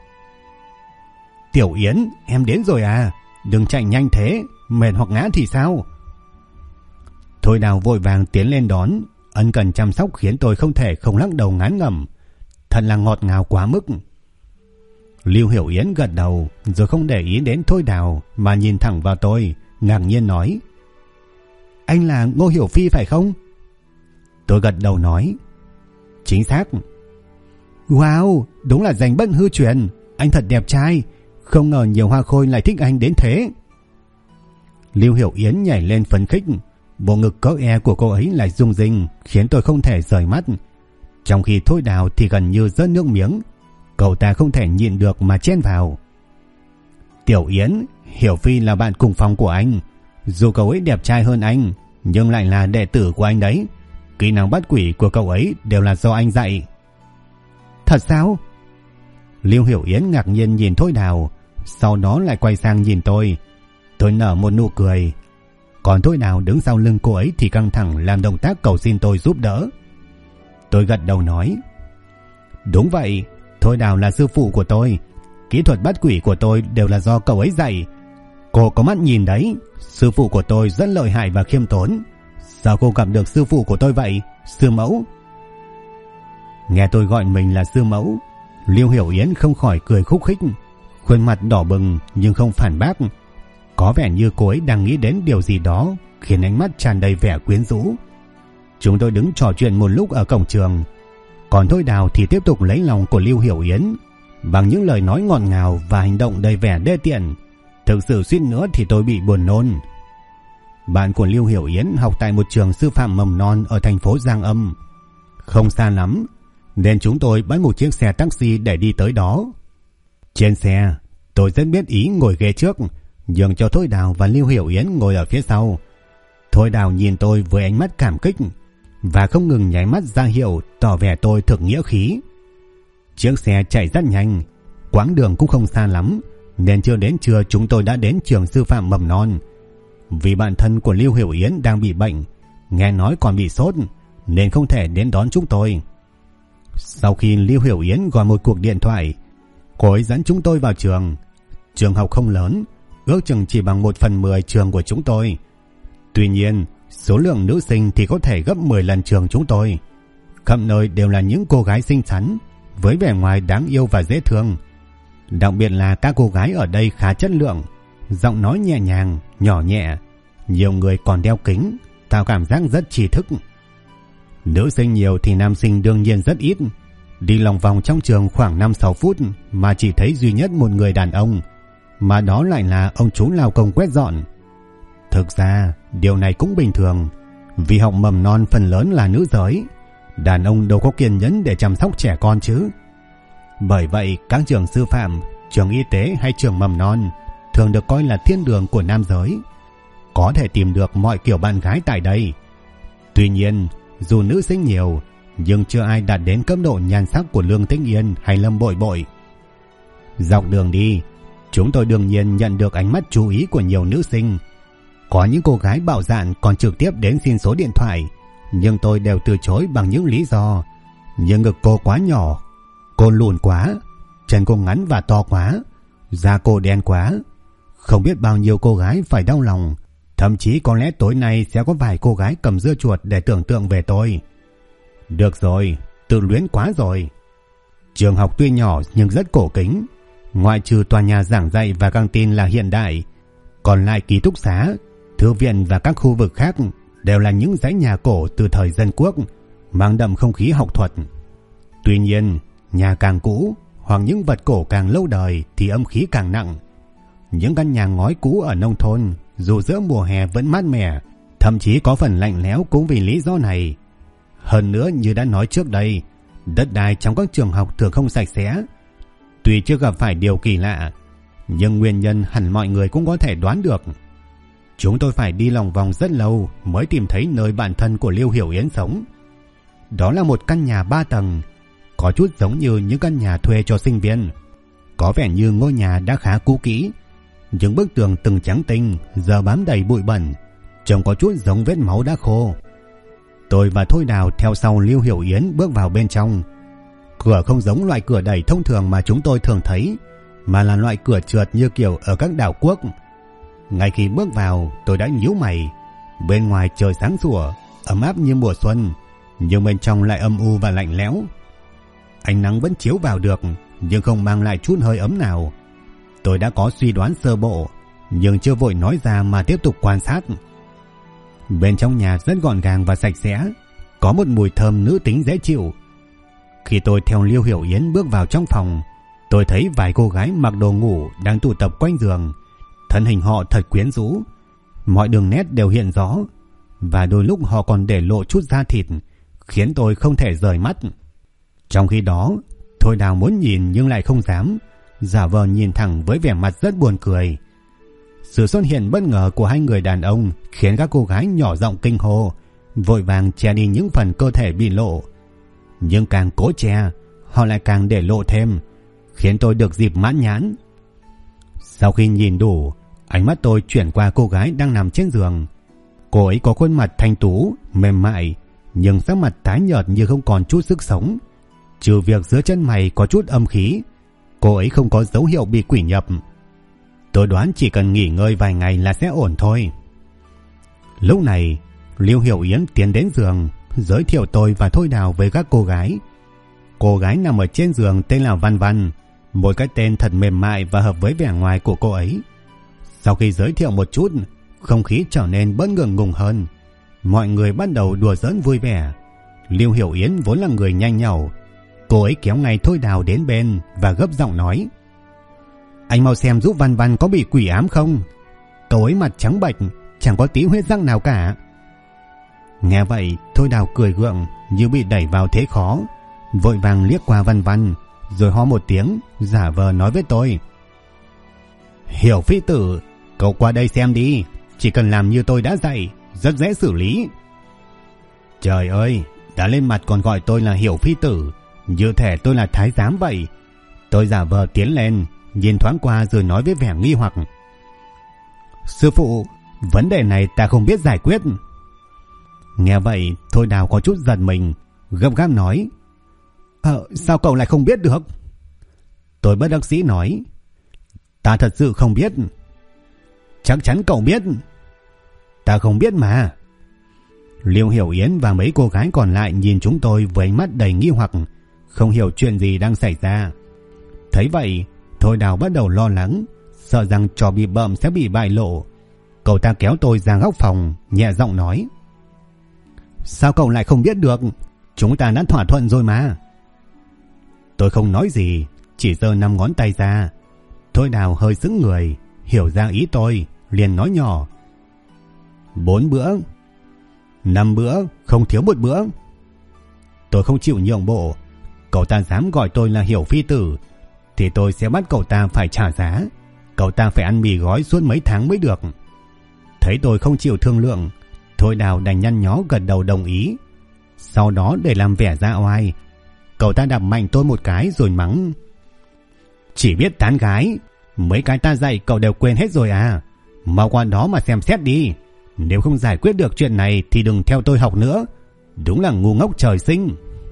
"Tiểu Yến, em đến rồi à? Đừng chạy nhanh thế, mệt hoặc ngã thì sao?" Thôi Đào vội vàng tiến lên đón, ân cần chăm sóc khiến tôi không thể không lắc đầu ngán ngẩm. Thật là ngọt ngào quá mức. Lưu Hiểu Yến gật đầu rồi không để ý đến Thôi Đào mà nhìn thẳng vào tôi, ngạc nhiên nói: "Anh là Ngô Hiểu Phi phải không?" Tôi gật đầu nói: "Chính xác." "Wow, đúng là danh bất hư truyền, anh thật đẹp trai, không ngờ nhiều hoa khôi lại thích anh đến thế." Lưu Hiểu Yến nhảy lên phấn khích, bộ ngực cỡ E của cô ấy lại rung rinh khiến tôi không thể rời mắt. Trong khi Thôi Đào thì gần như rớt nước miếng, cậu ta không thể nhịn được mà chen vào: "Tiểu Yến, Hiểu Phi là bạn cùng phòng của anh. Dù cậu ấy đẹp trai hơn anh, nhưng lại là đệ tử của anh đấy. Kỹ năng bắt quỷ của cậu ấy đều là do anh dạy." "Thật sao?" Lưu Hiểu Yến ngạc nhiên nhìn Thôi Đào, sau đó lại quay sang nhìn tôi. Tôi nở một nụ cười. Còn Thôi Đào đứng sau lưng cô ấy thì căng thẳng làm động tác cầu xin tôi giúp đỡ. Tôi gật đầu nói: Đúng vậy, Thôi Đào là sư phụ của tôi. Kỹ thuật bắt quỷ của tôi đều là do cậu ấy dạy. Cô có mắt nhìn đấy, sư phụ của tôi rất lợi hại và khiêm tốn. Sao cô gặp được sư phụ của tôi vậy, sư mẫu? Nghe tôi gọi mình là sư mẫu, Liêu Hiểu Yến không khỏi cười khúc khích, khuôn mặt đỏ bừng nhưng không phản bác. Có vẻ như cô ấy đang nghĩ đến điều gì đó, khiến ánh mắt tràn đầy vẻ quyến rũ. Chúng tôi đứng trò chuyện một lúc ở cổng trường, còn Thôi Đào thì tiếp tục lấy lòng của Liêu Hiểu Yến bằng những lời nói ngọt ngào và hành động đầy vẻ đê tiện. Thực sự suýt nữa thì tôi bị buồn nôn. Bạn của Liêu Hiểu Yến học tại một trường sư phạm mầm non ở thành phố Giang Âm, không xa lắm, nên chúng tôi bắt một chiếc xe taxi để đi tới đó. Trên xe, tôi rất biết ý ngồi ghế trước, nhường cho Thôi Đào và Liêu Hiểu Yến ngồi ở phía sau. Thôi Đào nhìn tôi với ánh mắt cảm kích và không ngừng nháy mắt ra hiệu tỏ vẻ tôi thực nghĩa khí. Chiếc xe chạy rất nhanh, quãng đường cũng không xa lắm, nên chưa đến trưa chúng tôi đã đến trường sư phạm mầm non. Vì bạn thân của Liêu Hiểu Yến đang bị bệnh, nghe nói còn bị sốt, nên không thể đến đón chúng tôi. Sau khi Liêu Hiểu Yến gọi một cuộc điện thoại, cô ấy dẫn chúng tôi vào trường. Trường học không lớn, ước chừng chỉ bằng 1/10 trường của chúng tôi. Tuy nhiên, số lượng nữ sinh thì có thể gấp 10 lần trường chúng tôi. Khắp nơi đều là những cô gái xinh xắn, với vẻ ngoài đáng yêu và dễ thương. Đặc biệt là các cô gái ở đây khá chất lượng, giọng nói nhẹ nhàng, nhỏ nhẹ, nhiều người còn đeo kính, tạo cảm giác rất trí thức. Nữ sinh nhiều thì nam sinh đương nhiên rất ít. Đi lòng vòng trong trường khoảng 5-6 phút mà chỉ thấy duy nhất một người đàn ông, mà đó lại là ông chú lao công quét dọn. Thực ra điều này cũng bình thường, vì học mầm non phần lớn là nữ giới, đàn ông đâu có kiên nhẫn để chăm sóc trẻ con chứ. Bởi vậy các trường sư phạm, trường y tế hay trường mầm non thường được coi là thiên đường của nam giới, có thể tìm được mọi kiểu bạn gái tại đây. Tuy nhiên, dù nữ sinh nhiều, nhưng chưa ai đạt đến cấp độ nhan sắc của Lương Tĩnh Yên hay Lâm Bội Bội. Dọc đường đi, chúng tôi đương nhiên nhận được ánh mắt chú ý của nhiều nữ sinh. Có những cô gái bạo dạn còn trực tiếp đến xin số điện thoại, nhưng tôi đều từ chối bằng những lý do như ngực cô quá nhỏ, cô lùn quá, chân cô ngắn và to quá, da cô đen quá. Không biết bao nhiêu cô gái phải đau lòng. Thậm chí có lẽ tối nay sẽ có vài cô gái cầm dưa chuột để tưởng tượng về tôi. Được rồi, tự luyến quá rồi. Trường học tuy nhỏ nhưng rất cổ kính. Ngoại trừ tòa nhà giảng dạy và căng tin là hiện đại, còn lại ký túc xá, thư viện và các khu vực khác đều là những dãy nhà cổ từ thời dân quốc, mang đậm không khí học thuật. Tuy nhiên, nhà càng cũ hoặc những vật cổ càng lâu đời thì âm khí càng nặng. Những căn nhà ngói cũ ở nông thôn dù giữa mùa hè vẫn mát mẻ, thậm chí có phần lạnh lẽo cũng vì lý do này. Hơn nữa, như đã nói trước đây, đất đai trong các trường học thường không sạch sẽ. Tuy chưa gặp phải điều kỳ lạ, nhưng nguyên nhân hẳn mọi người cũng có thể đoán được. Chúng tôi phải đi lòng vòng rất lâu mới tìm thấy nơi bạn thân của Liêu Hiểu Yến sống. Đó là một căn nhà 3 tầng, có chút giống như những căn nhà thuê cho sinh viên. Có vẻ như ngôi nhà đã khá cũ kỹ, những bức tường từng trắng tinh giờ bám đầy bụi bẩn, trông có chút giống vết máu đã khô. Tôi và Thôi Đào theo sau Liêu Hiểu Yến bước vào bên trong. Cửa không giống loại cửa đẩy thông thường mà chúng tôi thường thấy, mà là loại cửa trượt như kiểu ở các đảo quốc. Ngay khi bước vào, tôi đã nhíu mày. Bên ngoài trời sáng sủa, ấm áp như mùa xuân, nhưng bên trong lại âm u và lạnh lẽo. Ánh nắng vẫn chiếu vào được, nhưng không mang lại chút hơi ấm nào. Tôi đã có suy đoán sơ bộ, nhưng chưa vội nói ra mà tiếp tục quan sát. Bên trong nhà rất gọn gàng và sạch sẽ, có một mùi thơm nữ tính dễ chịu. Khi tôi theo Liêu Hiểu Yến bước vào trong phòng, tôi thấy vài cô gái mặc đồ ngủ đang tụ tập quanh giường. Thân hình họ thật quyến rũ, mọi đường nét đều hiện rõ, và đôi lúc họ còn để lộ chút da thịt, khiến tôi không thể rời mắt. Trong khi đó, Thôi Đào muốn nhìn nhưng lại không dám, giả vờ nhìn thẳng với vẻ mặt rất buồn cười. Sự xuất hiện bất ngờ của hai người đàn ông khiến các cô gái nhỏ giọng kinh hô, vội vàng che đi những phần cơ thể bị lộ. Nhưng càng cố che, họ lại càng để lộ thêm, khiến tôi được dịp mãn nhãn. Sau khi nhìn đủ, Ánh mắt tôi chuyển qua cô gái đang nằm trên giường. Cô ấy có khuôn mặt thanh tú, mềm mại, nhưng sắc mặt tái nhợt như không còn chút sức sống. Trừ việc giữa chân mày có chút âm khí, cô ấy không có dấu hiệu bị quỷ nhập. Tôi đoán chỉ cần nghỉ ngơi vài ngày là sẽ ổn thôi. Lúc này, Lưu Hiểu Yến tiến đến giường, giới thiệu tôi và Thôi Đào với các cô gái. Cô gái nằm ở trên giường tên là Văn Văn, một cái tên thật mềm mại và hợp với vẻ ngoài của cô ấy. Sau khi giới thiệu một chút, không khí trở nên bớt ngượng ngùng hơn. Mọi người bắt đầu đùa giỡn vui vẻ. Lưu Hiểu Yến vốn là người nhanh nhẩu. Cô ấy kéo ngay Thôi Đào đến bên và gấp giọng nói: "Anh mau xem giúp Văn Văn có bị quỷ ám không? Cậu ấy mặt trắng bệch, chẳng có tí huyết răng nào cả." Nghe vậy, Thôi Đào cười gượng như bị đẩy vào thế khó, vội vàng liếc qua Văn Văn, rồi ho một tiếng, giả vờ nói với tôi: "Hiểu Phi tử, cậu qua đây xem đi, chỉ cần làm như tôi đã dạy, rất dễ xử lý." Trời ơi, đã lên mặt còn gọi tôi là Hiểu Phi tử, như thể tôi là thái giám vậy. Tôi giả vờ tiến lên, nhìn thoáng qua rồi nói với vẻ nghi hoặc: "Sư phụ, vấn đề này ta không biết giải quyết." Nghe vậy, Thôi Đào có chút giật mình, gấp gáp nói: "Sao cậu lại không biết được?" Tôi bất đắc dĩ nói: "Ta thật sự không biết." "Chắc chắn cậu biết." "Ta không biết mà." Lưu Hiểu Yến và mấy cô gái còn lại nhìn chúng tôi với ánh mắt đầy nghi hoặc, không hiểu chuyện gì đang xảy ra. Thấy vậy, Thôi Đào bắt đầu lo lắng, sợ rằng trò bị bợm sẽ bị bại lộ. Cậu ta kéo tôi ra góc phòng, nhẹ giọng nói: "Sao cậu lại không biết được? Chúng ta đã thỏa thuận rồi mà." Tôi không nói gì, chỉ giơ 5 ngón tay ra. Thôi Đào hơi sững người, hiểu ra ý tôi, liền nói nhỏ: "4 bữa, 5 bữa, không thiếu một bữa." Tôi không chịu nhượng bộ. Cậu ta dám gọi tôi là Hiểu Phi tử thì tôi sẽ bắt cậu ta phải trả giá. Cậu ta phải ăn mì gói suốt mấy tháng mới được. Thấy tôi không chịu thương lượng, Thôi Đào đành nhăn nhó gật đầu đồng ý. Sau đó để làm vẻ ra oai, cậu ta đạp mạnh tôi một cái rồi mắng: "Chỉ biết tán gái, mấy cái ta dạy cậu đều quên hết rồi à? Mau qua đó mà xem xét đi. Nếu không giải quyết được chuyện này thì đừng theo tôi học nữa. Đúng là ngu ngốc trời sinh."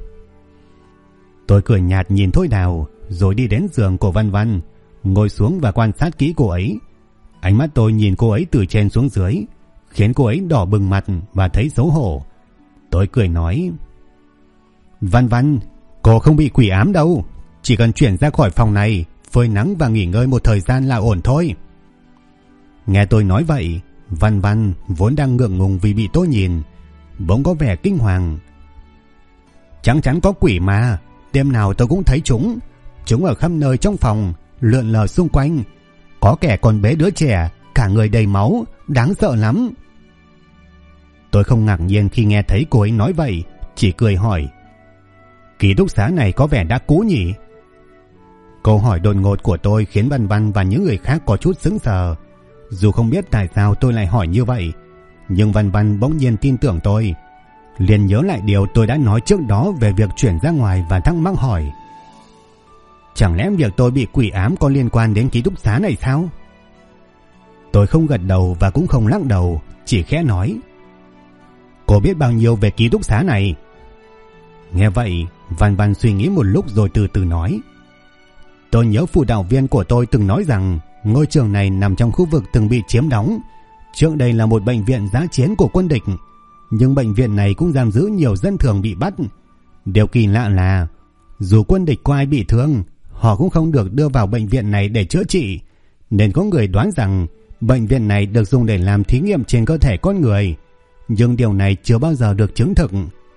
Tôi cười nhạt nhìn Thôi Đào, rồi đi đến giường của Văn Văn, ngồi xuống và quan sát kỹ cô ấy. Ánh mắt tôi nhìn cô ấy từ trên xuống dưới, khiến cô ấy đỏ bừng mặt và thấy xấu hổ. Tôi cười nói: "Văn Văn, cô không bị quỷ ám đâu. Chỉ cần chuyển ra khỏi phòng này, phơi nắng và nghỉ ngơi một thời gian là ổn thôi." Nghe tôi nói vậy, Văn Văn vốn đang ngượng ngùng vì bị tôi nhìn, bỗng có vẻ kinh hoàng: "Chắc chắn có quỷ mà. Đêm nào tôi cũng thấy chúng. Chúng ở khắp nơi trong phòng, lượn lờ xung quanh. Có kẻ còn bế đứa trẻ, cả người đầy máu, đáng sợ lắm." Tôi không ngạc nhiên khi nghe thấy cô ấy nói vậy, chỉ cười hỏi: "Ký túc xá này có vẻ đã cũ nhỉ?" Câu hỏi đột ngột của tôi khiến Văn Văn và những người khác có chút sững sờ. Dù không biết tại sao tôi lại hỏi như vậy, nhưng Văn Văn bỗng nhiên tin tưởng tôi, liền nhớ lại điều tôi đã nói trước đó về việc chuyển ra ngoài và thắc mắc hỏi: "Chẳng lẽ việc tôi bị quỷ ám có liên quan đến ký túc xá này sao?" Tôi không gật đầu và cũng không lắc đầu, chỉ khẽ nói: "Cô biết bao nhiêu về ký túc xá này?" Nghe vậy, Văn Văn suy nghĩ một lúc rồi từ từ nói: "Tôi nhớ phụ đạo viên của tôi từng nói rằng ngôi trường này nằm trong khu vực từng bị chiếm đóng. Trước đây là một bệnh viện dã chiến của quân địch, nhưng bệnh viện này cũng giam giữ nhiều dân thường bị bắt. Điều kỳ lạ là dù quân địch có ai bị thương, họ cũng không được đưa vào bệnh viện này để chữa trị, nên có người đoán rằng bệnh viện này được dùng để làm thí nghiệm trên cơ thể con người, nhưng điều này chưa bao giờ được chứng thực."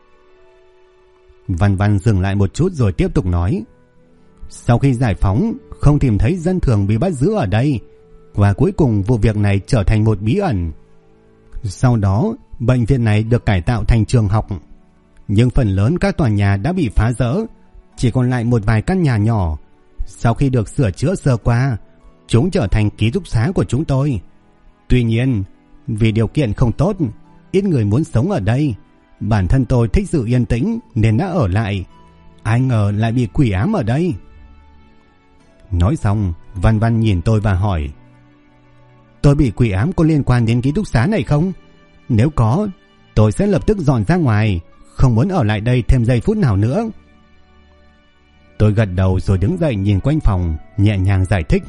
Văn Văn dừng lại một chút rồi tiếp tục nói: "Sau khi giải phóng, không tìm thấy dân thường bị bắt giữ ở đây, và cuối cùng vụ việc này trở thành một bí ẩn. Sau đó, bệnh viện này được cải tạo thành trường học, nhưng phần lớn các tòa nhà đã bị phá rỡ, chỉ còn lại một vài căn nhà nhỏ. Sau khi được sửa chữa sơ qua, chúng trở thành ký túc xá của chúng tôi. Tuy nhiên, vì điều kiện không tốt, ít người muốn sống ở đây. Bản thân tôi thích sự yên tĩnh nên đã ở lại. Ai ngờ lại bị quỷ ám ở đây." Nói xong, Văn Văn nhìn tôi và hỏi: tôi bị quỷ ám có liên quan đến ký túc xá này không? Nếu có, tôi sẽ lập tức dọn ra ngoài, không muốn ở lại đây thêm giây phút nào nữa. Tôi gật đầu rồi đứng dậy nhìn quanh phòng, nhẹ nhàng giải thích.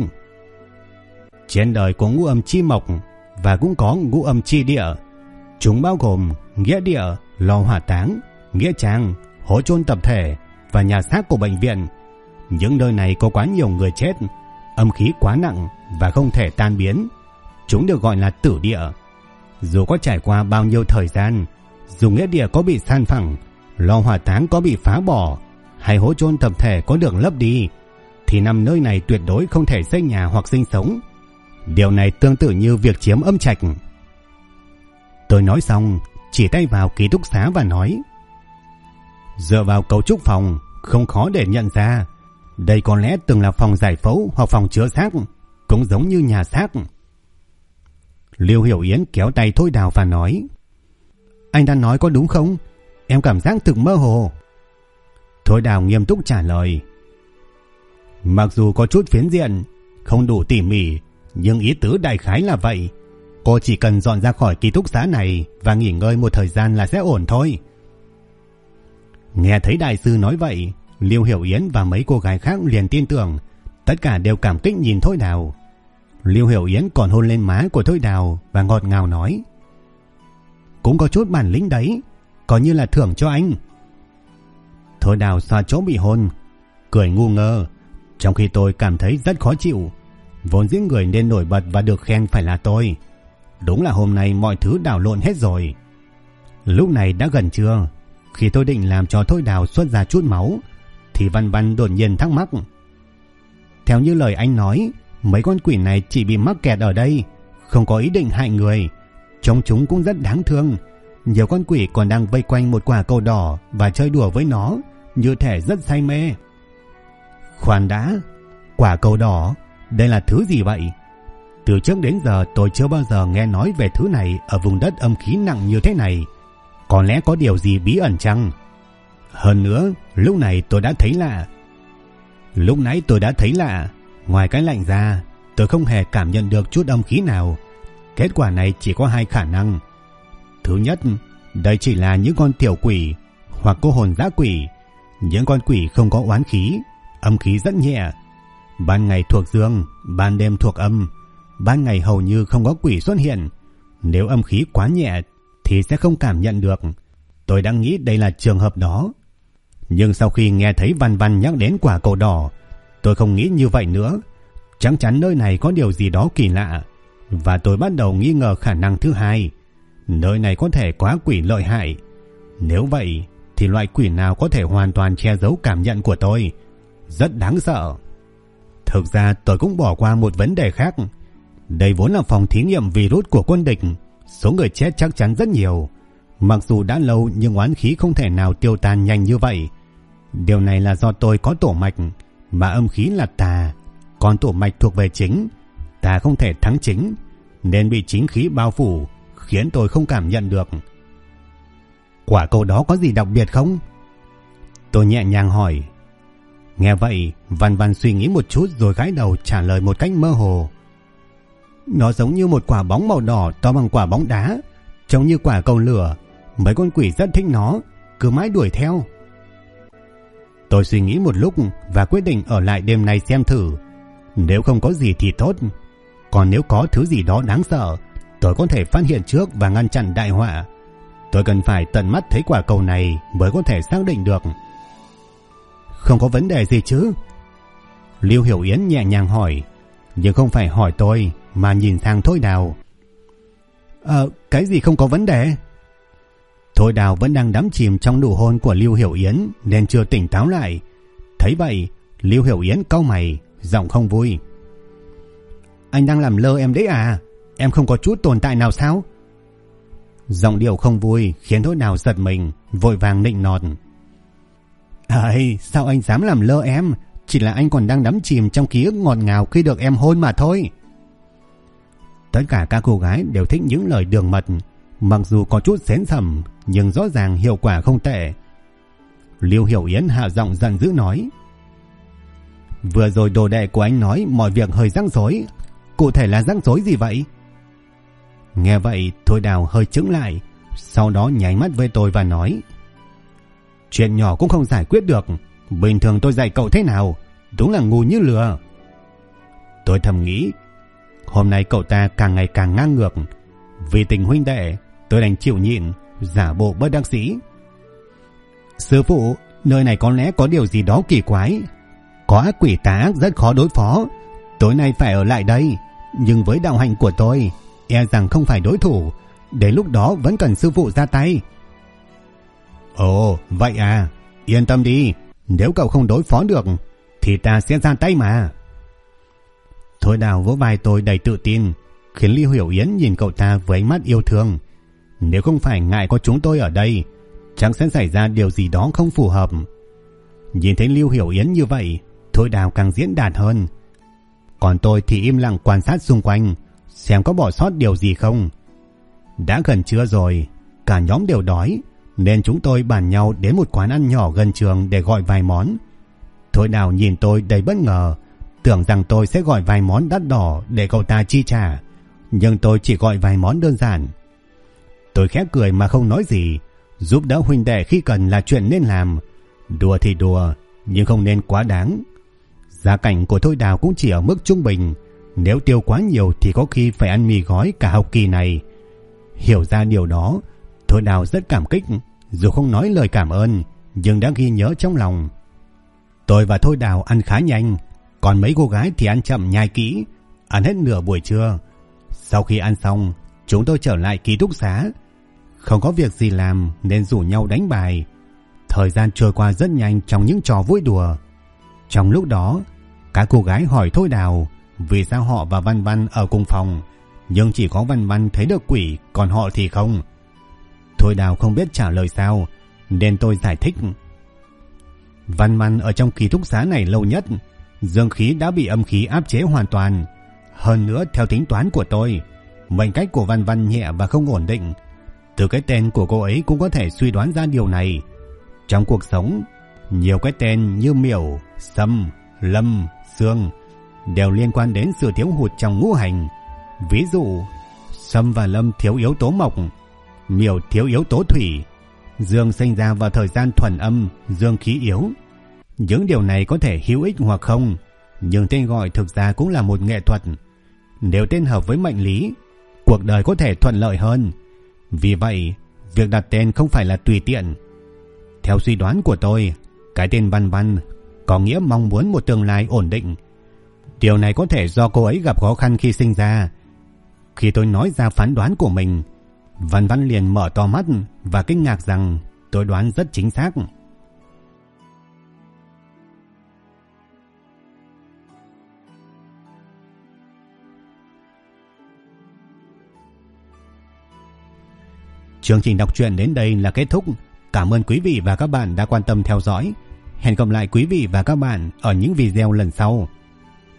Trên đời có ngũ âm chi mộc và cũng có ngũ âm chi địa. Chúng bao gồm nghĩa địa, lò hỏa táng, nghĩa trang, hố chôn tập thể và nhà xác của bệnh viện. Những nơi này có quá nhiều người chết, âm khí quá nặng và không thể tan biến. Chúng được gọi là tử địa. Dù có trải qua bao nhiêu thời gian, dù nghĩa địa có bị san phẳng, lò hỏa táng có bị phá bỏ, hay hố chôn tập thể có được lấp đi, thì nằm nơi này tuyệt đối không thể xây nhà hoặc sinh sống. Điều này tương tự như việc chiếm âm trạch. Tôi nói xong, chỉ tay vào ký túc xá và nói. Dựa vào cấu trúc phòng, không khó để nhận ra. Đây có lẽ từng là phòng giải phẫu hoặc phòng chứa xác, cũng giống như nhà xác. Liêu Hiểu Yến kéo tay Thôi Đào và nói. Anh đã nói có đúng không? Em cảm giác thực mơ hồ. Thôi Đào nghiêm túc trả lời. Mặc dù có chút phiến diện, không đủ tỉ mỉ, nhưng ý tứ đại khái là vậy. Cô chỉ cần dọn ra khỏi ký túc xá này và nghỉ ngơi một thời gian là sẽ ổn thôi. Nghe thấy đại sư nói vậy, Liêu Hiểu Yến và mấy cô gái khác liền tin tưởng. Tất cả đều cảm kích nhìn Thôi Đào. Liêu Hiểu Yến còn hôn lên má của Thôi Đào và ngọt ngào nói. Cũng có chút bản lĩnh đấy, coi như là thưởng cho anh. Thôi Đào xoa chỗ bị hôn, cười ngu ngơ, trong khi tôi cảm thấy rất khó chịu. Vốn dĩ người nên nổi bật và được khen phải là tôi. Đúng là hôm nay mọi thứ đảo lộn hết rồi. Lúc này đã gần trưa. Khi tôi định làm cho Thôi Đào xuất ra chút máu, thì Văn Văn đột nhiên thắc mắc. Theo như lời anh nói, mấy con quỷ này chỉ bị mắc kẹt ở đây, không có ý định hại người. Trông chúng cũng rất đáng thương. Nhiều con quỷ còn đang vây quanh một quả cầu đỏ và chơi đùa với nó, như thể rất say mê. Khoan đã, quả cầu đỏ, đây là thứ gì vậy? Từ trước đến giờ tôi chưa bao giờ nghe nói về thứ này ở vùng đất âm khí nặng như thế này. Có lẽ có điều gì bí ẩn chăng? Hơn nữa, lúc này tôi đã thấy lạ. Lúc nãy tôi đã thấy lạ. Ngoài cái lạnh ra, tôi không hề cảm nhận được chút âm khí nào. Kết quả này chỉ có hai khả năng. Thứ nhất, đây chỉ là những con tiểu quỷ hoặc cô hồn dã quỷ. Những con quỷ không có oán khí, âm khí rất nhẹ. Ban ngày thuộc dương, ban đêm thuộc âm. Ban ngày hầu như không có quỷ xuất hiện. Nếu âm khí quá nhẹ thì sẽ không cảm nhận được. Tôi đã nghĩ đây là trường hợp đó. Nhưng sau khi nghe thấy Văn Văn nhắc đến quả cầu đỏ, tôi không nghĩ như vậy nữa. Chắc chắn nơi này có điều gì đó kỳ lạ. Và tôi bắt đầu nghi ngờ khả năng thứ hai. Nơi này có thể có quỷ lợi hại. Nếu vậy thì loại quỷ nào có thể hoàn toàn che giấu cảm nhận của tôi? Rất đáng sợ. Thực ra tôi cũng bỏ qua một vấn đề khác. Đây vốn là phòng thí nghiệm virus của quân địch. Số người chết chắc chắn rất nhiều. Mặc dù đã lâu nhưng oán khí không thể nào tiêu tan nhanh như vậy. Điều này là do tôi có tổ mạch, mà âm khí là tà, còn tổ mạch thuộc về chính. Tà không thể thắng chính, nên bị chính khí bao phủ, khiến tôi không cảm nhận được. Quả cầu đó có gì đặc biệt không? Tôi nhẹ nhàng hỏi. Nghe vậy, Văn Văn suy nghĩ một chút rồi gãi đầu trả lời một cách mơ hồ. Nó giống như một quả bóng màu đỏ to bằng quả bóng đá, trông như quả cầu lửa. Mấy con quỷ rất thích nó, cứ mãi đuổi theo. Tôi suy nghĩ một lúc và quyết định ở lại đêm nay xem thử. Nếu không có gì thì tốt, còn nếu có thứ gì đó đáng sợ, tôi có thể phát hiện trước và ngăn chặn đại họa. Tôi cần phải tận mắt thấy quả cầu này mới có thể xác định được. Không có vấn đề gì chứ? Liêu Hiểu Yến nhẹ nhàng hỏi, nhưng không phải hỏi tôi mà nhìn sang Thôi Đào. Cái gì không có vấn đề? Thôi Đào vẫn đang đắm chìm trong nụ hôn của Liêu Hiểu Yến nên chưa tỉnh táo lại. Thấy vậy, Liêu Hiểu Yến cau mày, giọng không vui. Anh đang làm lơ em đấy à? Em không có chút tồn tại nào sao? Giọng điệu không vui khiến Thôi Đào giật mình, vội vàng nịnh nọt. Sao anh dám làm lơ em? Chỉ là anh còn đang đắm chìm trong ký ức ngọt ngào khi được em hôn mà thôi. Tất cả các cô gái đều thích những lời đường mật, mặc dù có chút xến xầm nhưng rõ ràng hiệu quả không tệ. Liêu Hiểu Yến hạ giọng giận dữ nói. Vừa rồi đồ đệ của anh nói mọi việc hơi rắc rối. Cụ thể là rắc rối gì vậy? Nghe vậy Thôi Đào hơi chững lại, sau đó nháy mắt với tôi và nói: Chuyện nhỏ cũng không giải quyết được, bình thường tôi dạy cậu thế nào, đúng là ngu như lừa. Tôi thầm nghĩ, hôm nay cậu ta càng ngày càng ngang ngược. Vì tình huynh đệ, tôi đành chịu nhịn, giả bộ bất đắc dĩ. Sư phụ, nơi này có lẽ có điều gì đó kỳ quái. Có ác quỷ tà ác rất khó đối phó. Tối nay phải ở lại đây, nhưng với đạo hạnh của tôi, e rằng không phải đối thủ. Đến lúc đó vẫn cần sư phụ ra tay. Ồ, vậy à, yên tâm đi, nếu cậu không đối phó được thì ta sẽ ra tay mà. Thôi Đào vỗ vai tôi đầy tự tin, khiến Lưu Hiểu Yến nhìn cậu ta với ánh mắt yêu thương. Nếu không phải ngại có chúng tôi ở đây, chắc sẽ xảy ra điều gì đó không phù hợp. Nhìn thấy Lưu Hiểu Yến như vậy, Thôi Đào càng diễn đạt hơn. Còn tôi thì im lặng quan sát xung quanh, xem có bỏ sót điều gì không. Đã gần trưa rồi, cả nhóm đều đói, nên chúng tôi bàn nhau đến một quán ăn nhỏ gần trường để gọi vài món. Thôi Đào nhìn tôi đầy bất ngờ, tưởng rằng tôi sẽ gọi vài món đắt đỏ để cậu ta chi trả, nhưng tôi chỉ gọi vài món đơn giản. Tôi khẽ cười mà không nói gì, giúp đỡ huynh đệ khi cần là chuyện nên làm. Đùa thì đùa, nhưng không nên quá đáng. Gia cảnh của Thôi Đào cũng chỉ ở mức trung bình, nếu tiêu quá nhiều thì có khi phải ăn mì gói cả học kỳ này. Hiểu ra điều đó, Thôi Đào rất cảm kích, dù không nói lời cảm ơn, nhưng đã ghi nhớ trong lòng. Tôi và Thôi Đào ăn khá nhanh, còn mấy cô gái thì ăn chậm nhai kỹ, ăn hết nửa buổi trưa. Sau khi ăn xong, chúng tôi trở lại ký túc xá. Không có việc gì làm nên rủ nhau đánh bài. Thời gian trôi qua rất nhanh trong những trò vui đùa. Trong lúc đó, các cô gái hỏi Thôi Đào vì sao họ và Văn Văn ở cùng phòng, nhưng chỉ có Văn Văn thấy được quỷ, còn họ thì không. Thôi Đào không biết trả lời sao, nên tôi giải thích. Văn Văn ở trong ký túc xá này lâu nhất, dương khí đã bị âm khí áp chế hoàn toàn. Hơn nữa, theo tính toán của tôi, mệnh cách của Văn Văn nhẹ và không ổn định. Từ cái tên của cô ấy cũng có thể suy đoán ra điều này. Trong cuộc sống, nhiều cái tên như Miểu, Sâm, Lâm, Sương đều liên quan đến sự thiếu hụt trong ngũ hành. Ví dụ, Sâm và Lâm thiếu yếu tố mộc, Miểu thiếu yếu tố thủy, Dương sinh ra vào thời gian thuần âm, dương khí yếu. Những điều này có thể hữu ích hoặc không, nhưng tên gọi thực ra cũng là một nghệ thuật. Nếu tên hợp với mệnh lý, cuộc đời có thể thuận lợi hơn. Vì vậy, việc đặt tên không phải là tùy tiện. Theo suy đoán của tôi, cái tên Văn Văn có nghĩa mong muốn một tương lai ổn định. Điều này có thể do cô ấy gặp khó khăn khi sinh ra. Khi tôi nói ra phán đoán của mình, Văn Văn liền mở to mắt và kinh ngạc rằng tôi đoán rất chính xác. Chương trình đọc truyện đến đây là kết thúc. Cảm ơn quý vị và các bạn đã quan tâm theo dõi. Hẹn gặp lại quý vị và các bạn ở những video lần sau.